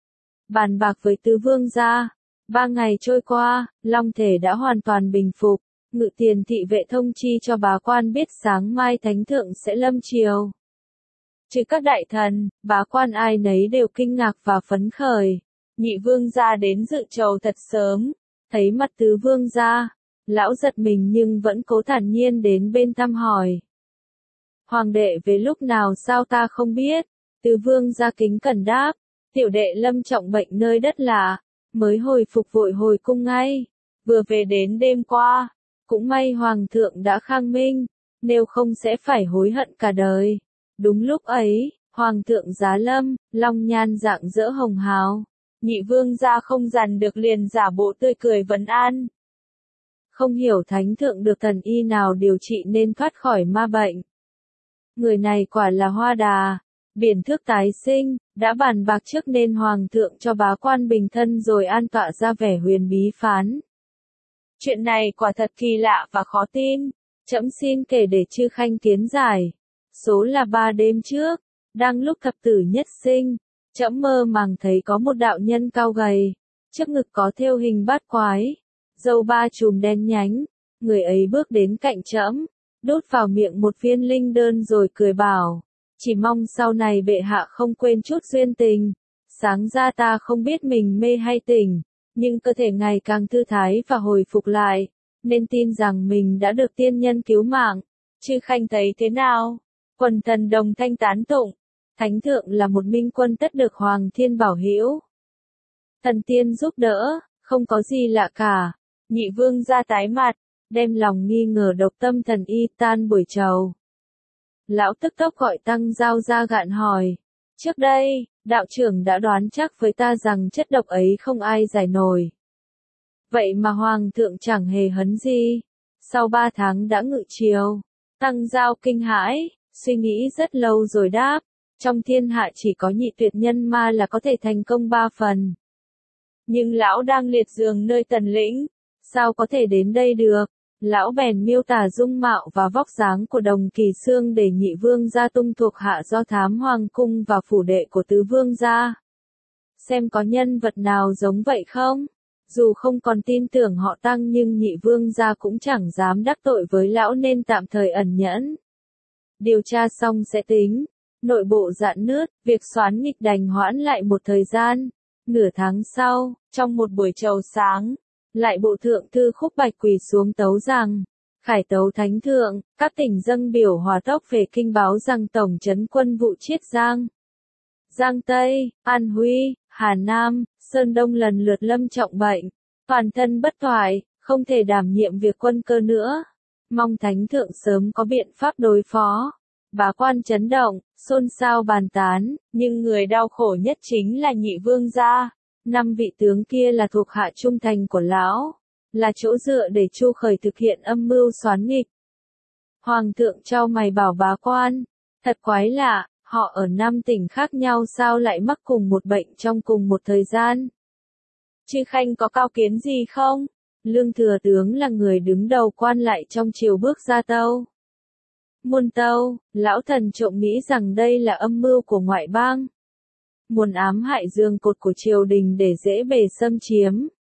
Bàn bạc với tứ vương gia. Ba ngày trôi qua, long thể đã hoàn toàn bình phục, ngự tiền thị vệ thông chi cho bá quan biết sáng mai thánh thượng sẽ lâm triều. Trừ các đại thần, bá quan ai nấy đều kinh ngạc và phấn khởi. Nhị vương gia đến dự trầu thật sớm, thấy mặt tứ vương gia, lão giật mình nhưng vẫn cố thản nhiên đến bên thăm hỏi. Hoàng đệ về lúc nào sao ta không biết? Tứ vương gia kính cẩn đáp, tiểu đệ lâm trọng bệnh nơi đất lạ. Mới hồi phục vội hồi cung ngay, vừa về đến đêm qua, cũng may hoàng thượng đã khang minh, nếu không sẽ phải hối hận cả đời. Đúng lúc ấy, hoàng thượng giá lâm, long nhan rạng rỡ hồng hào, nhị vương gia không dằn được liền giả bộ tươi cười vấn an. Không hiểu thánh thượng được thần y nào điều trị nên thoát khỏi ma bệnh. Người này quả là hoa đà. Biển thước tái sinh, đã bàn bạc trước nên hoàng thượng cho bá quan bình thân rồi an tọa ra vẻ huyền bí phán. Chuyện này quả thật kỳ lạ và khó tin, trẫm xin kể để chư khanh kiến giải. Số là ba đêm trước, đang lúc thập tử nhất sinh, trẫm mơ màng thấy có một đạo nhân cao gầy, trước ngực có thêu hình bát quái, râu ba chùm đen nhánh, người ấy bước đến cạnh trẫm, đút vào miệng một viên linh đơn rồi cười bảo. Chỉ mong sau này bệ hạ không quên chút duyên tình. Sáng ra ta không biết mình mê hay tỉnh, nhưng cơ thể ngày càng thư thái và hồi phục lại, nên tin rằng mình đã được tiên nhân cứu mạng. Chư khanh thấy thế nào? Quần thần đồng thanh tán tụng. Thánh thượng là một minh quân tất được Hoàng thiên bảo hữu. Thần tiên giúp đỡ, không có gì lạ cả. Nhị vương ra tái mặt, đem lòng nghi ngờ độc tâm thần y tan buổi trầu. Lão tức tốc gọi Tăng Giao ra gạn hỏi. Trước đây, đạo trưởng đã đoán chắc với ta rằng chất độc ấy không ai giải nổi. Vậy mà Hoàng thượng chẳng hề hấn gì. Sau ba tháng đã ngự chiều. Tăng Giao kinh hãi, suy nghĩ rất lâu rồi đáp. Trong thiên hạ chỉ có nhị tuyệt nhân ma là có thể thành công ba phần. Nhưng lão đang liệt giường nơi Tần Lĩnh, sao có thể đến đây được? Lão bèn miêu tả dung mạo và vóc dáng của Đồng Kỳ Xương để nhị vương gia tung thuộc hạ do thám hoàng cung và phủ đệ của tứ vương gia. Xem có nhân vật nào giống vậy không? Dù không còn tin tưởng họ Tăng nhưng nhị vương gia cũng chẳng dám đắc tội với lão nên tạm thời ẩn nhẫn. Điều tra xong sẽ tính. Nội bộ dạn nứt, việc soán nghịch đành hoãn lại một thời gian. Nửa tháng sau, trong một buổi trầu sáng, lại bộ thượng thư Khúc Bạch quỳ xuống tấu rằng, khải tấu thánh thượng, các tỉnh dâng biểu hòa tốc về kinh báo rằng tổng trấn quân vụ Chiết Giang, Giang Tây, An Huy, Hà Nam, Sơn Đông lần lượt lâm trọng bệnh, toàn thân bất thoại, không thể đảm nhiệm việc quân cơ nữa. Mong thánh thượng sớm có biện pháp đối phó. Bá quan chấn động, xôn xao bàn tán, nhưng người đau khổ nhất chính là nhị vương gia. Năm vị tướng kia là thuộc hạ trung thành của lão, là chỗ dựa để Chu Khởi thực hiện âm mưu soán nghịch. Hoàng thượng trao mày bảo bá quan, thật quái lạ, họ ở năm tỉnh khác nhau sao lại mắc cùng một bệnh trong cùng một thời gian. Chư khanh có cao kiến gì không? Lương thừa tướng là người đứng đầu quan lại trong triều bước ra tâu. Muôn tâu, lão thần trộm nghĩ rằng đây là âm mưu của ngoại bang. Muốn ám hại giường cột của triều đình để dễ bề xâm chiếm.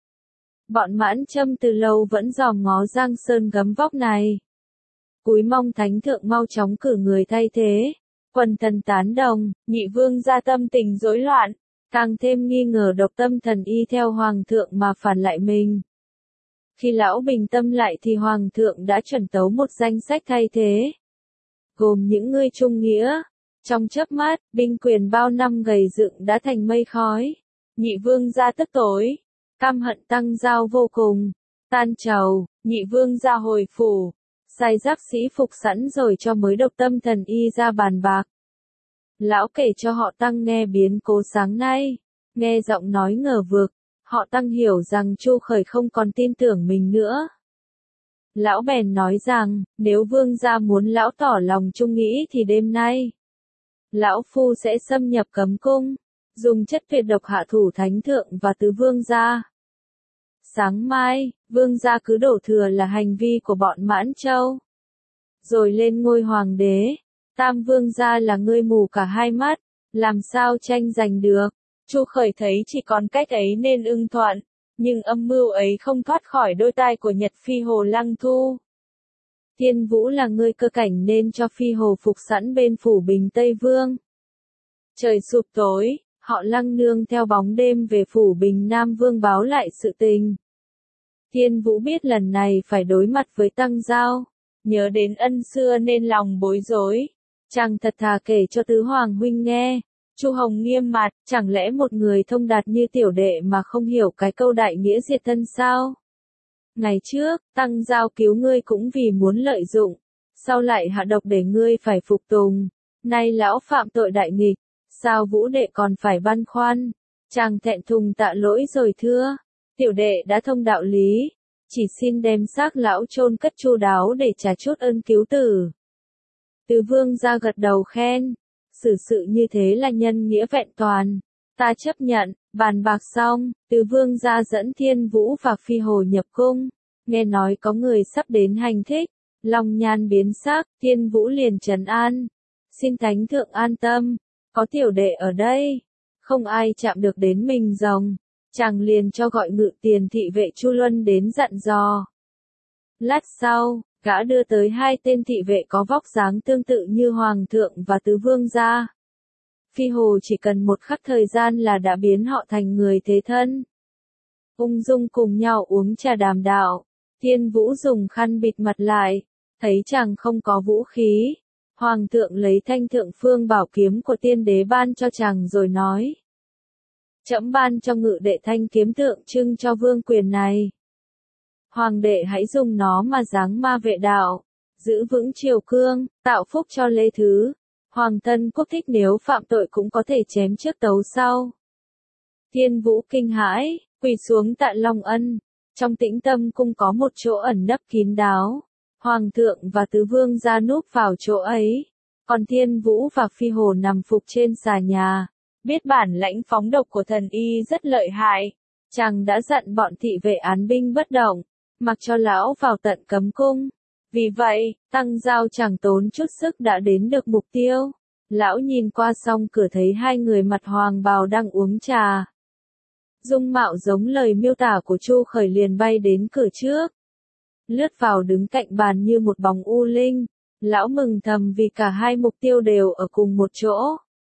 Bọn Mãn Châm từ lâu vẫn dòm ngó Giang Sơn gấm vóc này. Cúi mong thánh thượng mau chóng cử người thay thế. Quần thần tán đồng, nhị vương gia tâm tình rối loạn, càng thêm nghi ngờ độc tâm thần y theo hoàng thượng mà phản lại mình. Khi lão bình tâm lại thì hoàng thượng đã chuẩn tấu một danh sách thay thế. Gồm những ngươi trung nghĩa. Trong chớp mắt, binh quyền bao năm gầy dựng đã thành mây khói. Nhị vương gia tức tối, căm hận Tăng Giao vô cùng. Tan trầu, nhị vương gia hồi phủ, sai giáp sĩ phục sẵn rồi cho mới độc tâm thần y ra bàn bạc. Lão kể cho họ Tăng nghe biến cố sáng nay, nghe giọng nói ngờ vực, họ Tăng hiểu rằng Chu Khởi không còn tin tưởng mình nữa. Lão bèn nói rằng, nếu vương gia muốn lão tỏ lòng trung nghĩ thì đêm nay, lão phu sẽ xâm nhập cấm cung, dùng chất tuyệt độc hạ thủ thánh thượng và tứ vương gia. Sáng mai, vương gia cứ đổ thừa là hành vi của bọn Mãn Châu. Rồi lên ngôi hoàng đế, tam vương gia là ngươi mù cả hai mắt, làm sao tranh giành được. Chu Khởi thấy chỉ còn cách ấy nên ưng thuận, nhưng âm mưu ấy không thoát khỏi đôi tai của Nhật Phi Hồ Lăng Thu. Thiên Vũ là ngươi cơ cảnh nên cho Phi Hồ phục sẵn bên phủ Bình Tây Vương. Trời sụp tối, họ Lăng nương theo bóng đêm về phủ Bình Nam Vương báo lại sự tình. Thiên Vũ biết lần này phải đối mặt với Tăng Giao, nhớ đến ân xưa nên lòng bối rối. Chàng thật thà kể cho tứ hoàng huynh nghe. Chu Hồng nghiêm mặt, chẳng lẽ một người thông đạt như tiểu đệ mà không hiểu cái câu đại nghĩa diệt thân sao? Ngày trước, Tăng Giao cứu ngươi cũng vì muốn lợi dụng, sau lại hạ độc để ngươi phải phục tùng. Nay lão phạm tội đại nghịch, sao Vũ đệ còn phải băn khoăn? Chàng thẹn thùng tạ lỗi rồi thưa, tiểu đệ đã thông đạo lý, chỉ xin đem xác lão chôn cất chu đáo để trả chút ơn cứu tử. Tứ vương gia gật đầu khen, xử sự như thế là nhân nghĩa vẹn toàn, ta chấp nhận. Bàn bạc xong, tứ vương gia dẫn Thiên Vũ và Phi Hồ nhập cung, nghe nói có người sắp đến hành thích, lòng nhan biến sắc, Thiên Vũ liền trấn an, xin thánh thượng an tâm, có tiểu đệ ở đây, không ai chạm được đến mình rồng. Chàng liền cho gọi ngự tiền thị vệ Chu Luân đến dặn dò. Lát sau, gã đưa tới hai tên thị vệ có vóc dáng tương tự như hoàng thượng và tứ vương gia. Phi Hồ chỉ cần một khắc thời gian là đã biến họ thành người thế thân. Ung dung cùng nhau uống trà đàm đạo, Thiên Vũ dùng khăn bịt mặt lại, thấy chàng không có vũ khí, Hoàng thượng lấy thanh thượng phương bảo kiếm của tiên đế ban cho chàng rồi nói. Trẫm ban cho ngự đệ thanh kiếm tượng trưng cho vương quyền này. Hoàng đệ hãy dùng nó mà giáng ma vệ đạo, giữ vững triều cương, tạo phúc cho Lê Thứ. Hoàng thân quốc thích nếu phạm tội cũng có thể chém trước tấu sau. Thiên Vũ kinh hãi, quỳ xuống tạ Long Ân. Trong Tĩnh Tâm cung có một chỗ ẩn nấp kín đáo. Hoàng thượng và tứ vương gia núp vào chỗ ấy. Còn Thiên Vũ và Phi Hồ nằm phục trên xà nhà. Biết bản lãnh phóng độc của thần y rất lợi hại. Chàng đã dặn bọn thị vệ án binh bất động, mặc cho lão vào tận cấm cung. Vì vậy, Tăng Giao chẳng tốn chút sức đã đến được mục tiêu. Lão nhìn qua xong cửa thấy hai người mặt hoàng bào đang uống trà. Dung mạo giống lời miêu tả của Chu Khởi liền bay đến cửa trước. Lướt vào đứng cạnh bàn như một bóng u linh. Lão mừng thầm vì cả hai mục tiêu đều ở cùng một chỗ.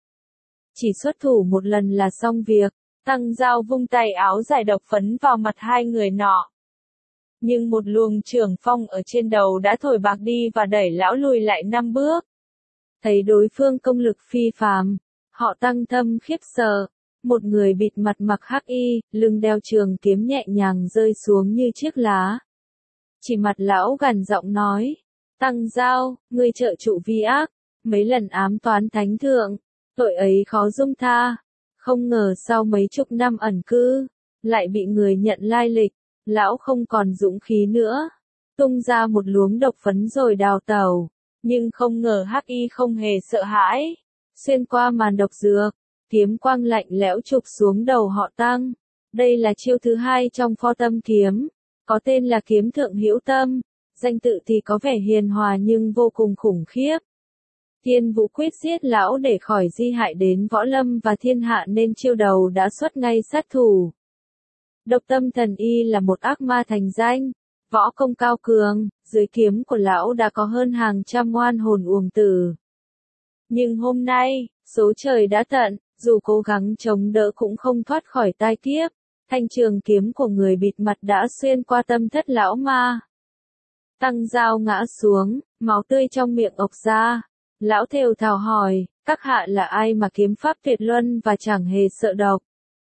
Chỉ xuất thủ một lần là xong việc. Tăng Giao vung tay áo giải độc phấn vào mặt hai người nọ. Nhưng một luồng trường phong ở trên đầu đã thổi bạc đi và đẩy lão lùi lại năm bước. Thấy đối phương công lực phi phàm, họ Tăng thâm khiếp sợ. Một người bịt mặt mặc hắc y, lưng đeo trường kiếm nhẹ nhàng rơi xuống như chiếc lá. Chỉ mặt lão gằn giọng nói, Tăng Giao, ngươi trợ trụ vi ác, mấy lần ám toán thánh thượng, tội ấy khó dung tha. Không ngờ sau mấy chục năm ẩn cư, lại bị người nhận lai lịch, lão không còn dũng khí nữa. Tung ra một luống độc phấn rồi đào tẩu, nhưng không ngờ hắc y không hề sợ hãi. Xuyên qua màn độc dược, kiếm quang lạnh lẽo chụp xuống đầu họ Tăng. Đây là chiêu thứ hai trong Pho Tâm kiếm, có tên là kiếm thượng hữu tâm, danh tự thì có vẻ hiền hòa nhưng vô cùng khủng khiếp. Thiên Vũ quyết giết lão để khỏi di hại đến võ lâm và thiên hạ nên chiêu đầu đã xuất ngay sát thủ. Độc tâm thần y là một ác ma thành danh, võ công cao cường, dưới kiếm của lão đã có hơn hàng trăm oan hồn uổng tử. Nhưng hôm nay, số trời đã tận, dù cố gắng chống đỡ cũng không thoát khỏi tai kiếp. Thanh trường kiếm của người bịt mặt đã xuyên qua tâm thất lão ma. Tăng Giao ngã xuống, máu tươi trong miệng ộc ra. Lão thều thào hỏi, các hạ là ai mà kiếm pháp tuyệt luân và chẳng hề sợ độc?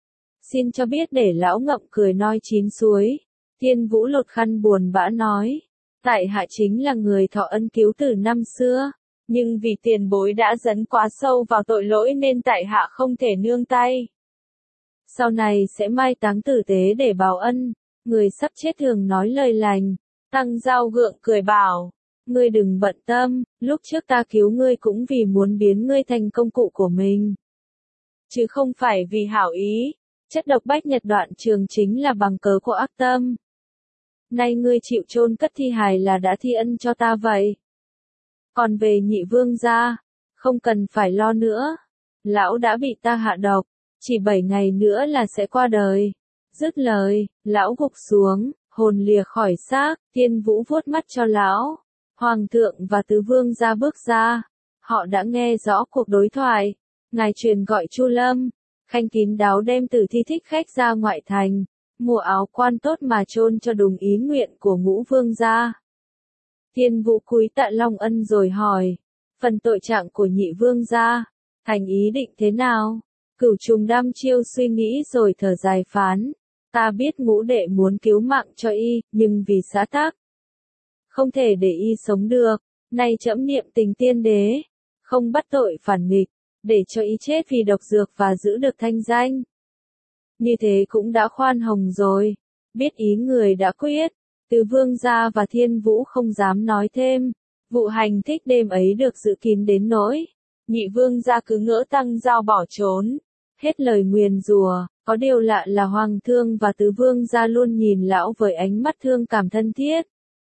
Xin cho biết để lão ngậm cười nói chín suối. Thiên Vũ lột khăn buồn bã nói, tại hạ chính là người thọ ân cứu từ năm xưa, nhưng vì tiền bối đã dấn quá sâu vào tội lỗi nên tại hạ không thể nương tay. Sau này sẽ mai táng tử tế để báo ân, người sắp chết thường nói lời lành. Tăng Giao gượng cười bảo, ngươi đừng bận tâm, lúc trước ta cứu ngươi cũng vì muốn biến ngươi thành công cụ của mình, chứ không phải vì hảo ý. Chất độc bách nhật đoạn trường chính là bằng cớ của ác tâm. Nay ngươi chịu chôn cất thi hài là đã thi ân cho ta vậy. Còn về nhị vương gia, không cần phải lo nữa. Lão đã bị ta hạ độc, chỉ bảy ngày nữa là sẽ qua đời. Dứt lời, lão gục xuống, hồn lìa khỏi xác. Thiên Vũ vuốt mắt cho lão. Hoàng thượng và tứ vương gia bước ra. Họ đã nghe rõ cuộc đối thoại. Ngài truyền gọi Chu Lâm, khanh kín đáo đem tử thi thích khách ra ngoại thành, mua áo quan tốt mà chôn cho đúng ý nguyện của ngũ vương gia. Thiên Vũ cúi tạ Long Ân rồi hỏi, phần tội trạng của nhị vương gia, thành ý định thế nào? Cửu Trùng đăm chiêu suy nghĩ rồi thở dài phán, ta biết ngũ đệ muốn cứu mạng cho y, nhưng vì xã tắc, không thể để y sống được. Nay trẫm niệm tình tiên đế, không bắt tội phản nghịch, để cho y chết vì độc dược và giữ được thanh danh. Như thế cũng đã khoan hồng rồi. Biết ý người đã quyết, tứ vương gia và Thiên Vũ không dám nói thêm. Vụ hành thích đêm ấy được giữ kín đến nỗi nhị vương gia cứ ngỡ Tăng Giao bỏ trốn. Hết lời nguyền rủa, có điều lạ là hoàng thương và tứ vương gia luôn nhìn lão với ánh mắt thương cảm thân thiết.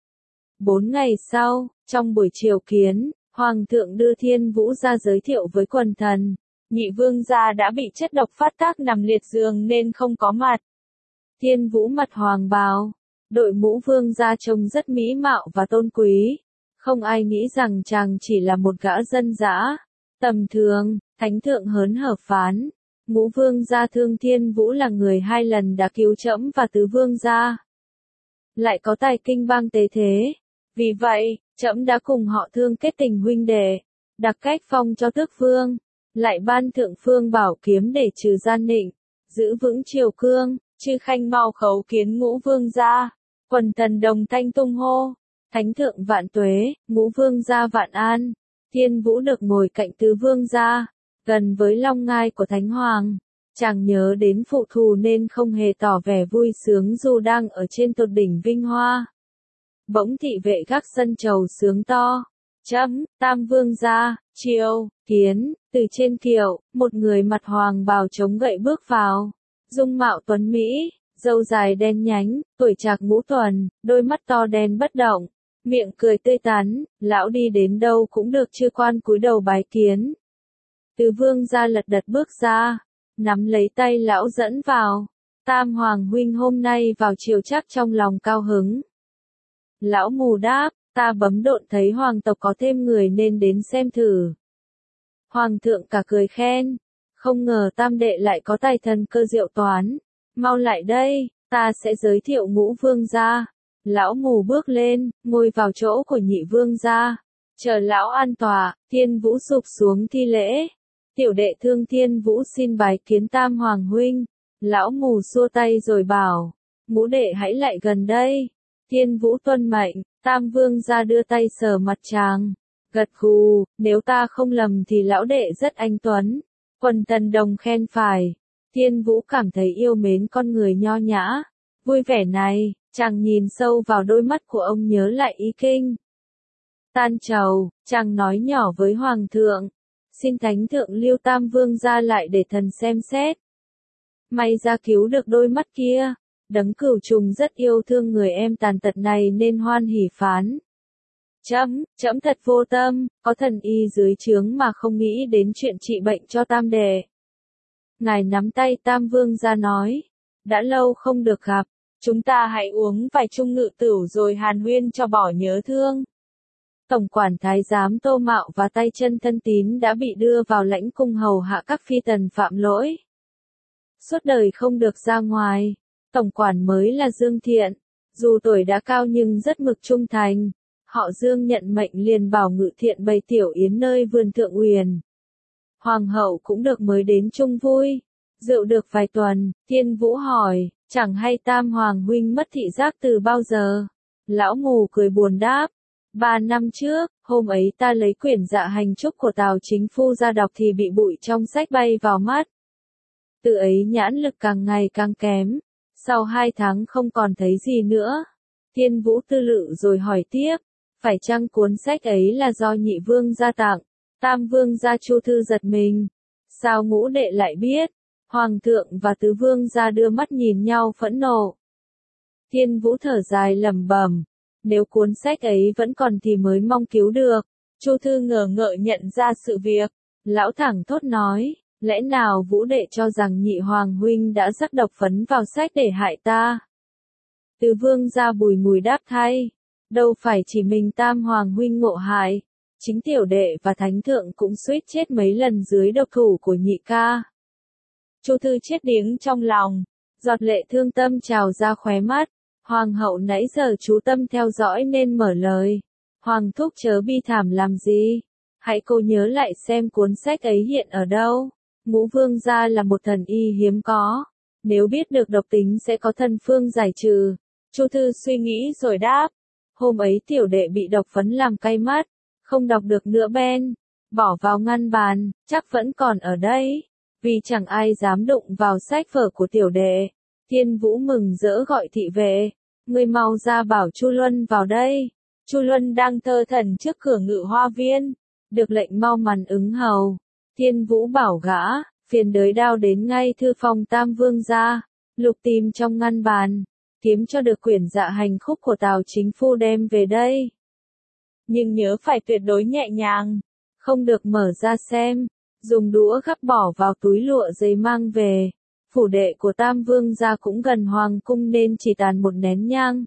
Bốn ngày sau, trong buổi chiều kiến, Hoàng thượng đưa Thiên Vũ ra giới thiệu với quần thần. Nhị vương gia đã bị chất độc phát tác nằm liệt giường nên không có mặt. Thiên Vũ mặt hoàng bào, đội mũ vương gia trông rất mỹ mạo và tôn quý. Không ai nghĩ rằng chàng chỉ là một gã dân dã, tầm thường. Thánh thượng hớn hở phán, ngũ vương gia thương Thiên Vũ là người hai lần đã cứu trẫm và tứ vương gia, lại có tài kinh bang tế thế. Vì vậy, trẫm đã cùng họ thương kết tình huynh đệ. đặc cách phong cho tước vương, lại ban thượng phương bảo kiếm để trừ gian nịnh, giữ vững triều cương, chư khanh mau khấu kiến ngũ vương gia, quần thần đồng thanh tung hô, thánh thượng vạn tuế, ngũ vương gia vạn an, Thiên Vũ được ngồi cạnh tứ vương gia, gần với long ngai của thánh hoàng, chàng nhớ đến phụ thù nên không hề tỏ vẻ vui sướng dù đang ở trên tột đỉnh vinh hoa. Bỗng thị vệ gác sân trầu sướng to, chấm, tam vương gia, triều, kiến, từ trên kiệu, một người mặt hoàng bào chống gậy bước vào, dung mạo tuấn mỹ, râu dài đen nhánh, tuổi trạc ngũ tuần, đôi mắt to đen bất động, miệng cười tươi tắn, lão đi đến đâu cũng được chư quan cúi đầu bái kiến. Tứ vương gia lật đật bước ra, nắm lấy tay lão dẫn vào, tam hoàng huynh hôm nay vào chiều chắc trong lòng cao hứng. Lão mù đáp, ta bấm độn thấy hoàng tộc có thêm người nên đến xem thử. Hoàng thượng cả cười khen, không ngờ tam đệ lại có tài thần cơ diệu toán, mau lại đây, ta sẽ giới thiệu ngũ vương gia. Lão mù bước lên, ngồi vào chỗ của nhị vương gia, chờ lão an tòa, Thiên Vũ sụp xuống thi lễ. Tiểu đệ Thương Thiên Vũ xin bái kiến tam hoàng huynh. Lão mù xua tay rồi bảo, ngũ đệ hãy lại gần đây. Thiên Vũ tuân mệnh, tam vương gia đưa tay sờ mặt chàng, gật gù, nếu ta không lầm thì lão đệ rất anh tuấn. Quần thần đồng khen phải, Thiên Vũ cảm thấy yêu mến con người nho nhã, vui vẻ này, chàng nhìn sâu vào đôi mắt của ông nhớ lại ý kinh. Tan trầu, chàng nói nhỏ với hoàng thượng, xin thánh thượng lưu tam vương gia lại để thần xem xét. May ra cứu được đôi mắt kia, đấng cửu trùng rất yêu thương người em tàn tật này nên hoan hỉ phán. Trẫm, trẫm thật vô tâm, có thần y dưới trướng mà không nghĩ đến chuyện trị bệnh cho tam đệ. Ngài nắm tay tam vương gia nói, đã lâu không được gặp, chúng ta hãy uống vài chung ngự tửu rồi hàn huyên cho bỏ nhớ thương. Tổng quản thái giám Tô Mạo và tay chân thân tín đã bị đưa vào lãnh cung hầu hạ các phi tần phạm lỗi. Suốt đời không được ra ngoài, tổng quản mới là Dương Thiện, dù tuổi đã cao nhưng rất mực trung thành. Họ Dương nhận mệnh liền bảo Ngự Thiện bày tiểu yến nơi vườn Thượng Uyển. Hoàng hậu cũng được mới đến chung vui. Rượu được vài tuần, Thiên Vũ hỏi, chẳng hay tam hoàng huynh mất thị giác từ bao giờ? Lão mù cười buồn đáp, ba năm trước, hôm ấy ta lấy quyển dạ hành trúc của Tào Chính Phu ra đọc thì bị bụi trong sách bay vào mắt. Từ ấy nhãn lực càng ngày càng kém, sau hai tháng không còn thấy gì nữa. Thiên Vũ tư lự rồi hỏi tiếp, phải chăng cuốn sách ấy là do nhị vương gia tặng? Tam vương gia Chu Thư giật mình. Sao ngũ đệ lại biết? Hoàng thượng và tứ vương gia đưa mắt nhìn nhau phẫn nộ. Thiên Vũ thở dài lẩm bẩm, nếu cuốn sách ấy vẫn còn thì mới mong cứu được. Chu Thư ngờ ngợ nhận ra sự việc, lão thẳng thốt nói, lẽ nào Vũ đệ cho rằng nhị hoàng huynh đã rắc độc phấn vào sách để hại ta? Tứ vương gia bùi mùi đáp thay, đâu phải chỉ mình tam hoàng huynh ngộ hại, chính tiểu đệ và thánh thượng cũng suýt chết mấy lần dưới độc thủ của nhị ca. Chu Thư chết điếng trong lòng, giọt lệ thương tâm trào ra khóe mắt. Hoàng hậu nãy giờ chú tâm theo dõi nên mở lời. Hoàng thúc chớ bi thảm làm gì? Hãy cố nhớ lại xem cuốn sách ấy hiện ở đâu. Ngũ vương gia là một thần y hiếm có. Nếu biết được độc tính sẽ có thần phương giải trừ. Chu Thư suy nghĩ rồi đáp. Hôm ấy tiểu đệ bị độc phấn làm cay mắt. Không đọc được nữa ben. Bỏ vào ngăn bàn, chắc vẫn còn ở đây. Vì chẳng ai dám đụng vào sách vở của tiểu đệ. Thiên Vũ mừng rỡ gọi thị vệ, người mau ra bảo Chu Luân vào đây. Chu Luân đang thơ thần trước cửa Ngự Hoa Viên, được lệnh mau màn ứng hầu. Thiên Vũ bảo gã, phiền đới đao đến ngay thư phòng tam vương gia, lục tìm trong ngăn bàn, kiếm cho được quyển dạ hành khúc của Tào Chính Phu đem về đây. Nhưng nhớ phải tuyệt đối nhẹ nhàng, không được mở ra xem, dùng đũa gắp bỏ vào túi lụa giấy mang về. Phủ đệ của tam vương gia cũng gần hoàng cung nên chỉ tàn một nén nhang.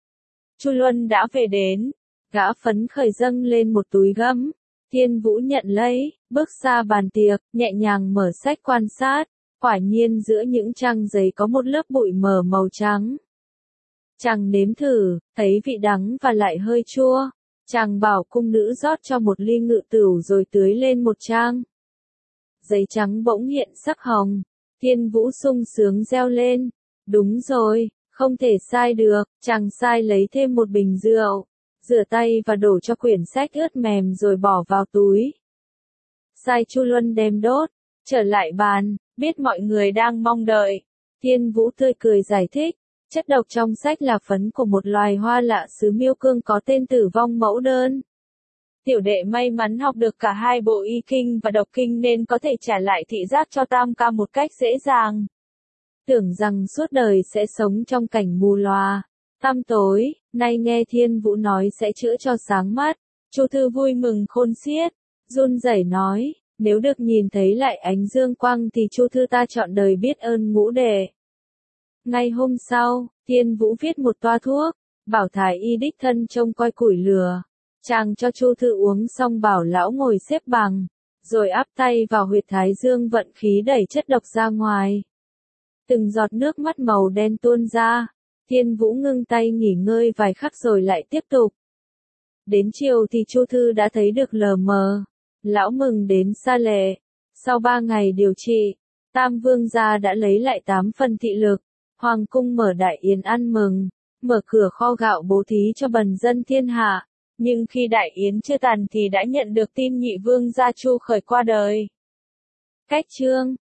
Chu Luân đã về đến, gã phấn khởi dâng lên một túi gấm. Thiên Vũ nhận lấy, bước xa bàn tiệc, nhẹ nhàng mở sách quan sát. Quả nhiên giữa những trang giấy có một lớp bụi mờ màu trắng. Chàng nếm thử, thấy vị đắng và lại hơi chua. Chàng bảo cung nữ rót cho một ly ngự tửu rồi tưới lên một trang giấy trắng bỗng hiện sắc hồng. Thiên Vũ sung sướng reo lên. Đúng rồi, không thể sai được. Chàng sai lấy thêm một bình rượu, rửa tay và đổ cho quyển sách ướt mềm rồi bỏ vào túi. Sai Chu Luân đem đốt. Trở lại bàn, biết mọi người đang mong đợi. Thiên Vũ tươi cười giải thích. Chất độc trong sách là phấn của một loài hoa lạ xứ Miêu Cương có tên Tử Vong Mẫu Đơn. Tiểu đệ may mắn học được cả hai bộ y kinh và độc kinh nên có thể trả lại thị giác cho Tam ca một cách dễ dàng. Tưởng rằng suốt đời sẽ sống trong cảnh mù lòa, tăm tối, nay nghe Thiên Vũ nói sẽ chữa cho sáng mắt. Chu Thư vui mừng khôn xiết, run rẩy nói, nếu được nhìn thấy lại ánh dương quang thì Chu Thư ta trọn đời biết ơn ngũ đệ. Ngày hôm sau, Thiên Vũ viết một toa thuốc, bảo thái y đích thân trông coi củi lửa. Chàng cho Chu Thư uống xong bảo lão ngồi xếp bằng, rồi áp tay vào huyệt thái dương vận khí đẩy chất độc ra ngoài. Từng giọt nước mắt màu đen tuôn ra, Thiên Vũ ngưng tay nghỉ ngơi vài khắc rồi lại tiếp tục. Đến chiều thì Chu Thư đã thấy được lờ mờ. Lão mừng đến xa lệ. Sau ba ngày điều trị, Tam Vương gia đã lấy lại tám phần thị lực. Hoàng cung mở đại yến ăn mừng, mở cửa kho gạo bố thí cho bần dân thiên hạ. Nhưng khi đại yến chưa tàn thì đã nhận được tin nhị vương gia Chu Khởi qua đời. Cách chương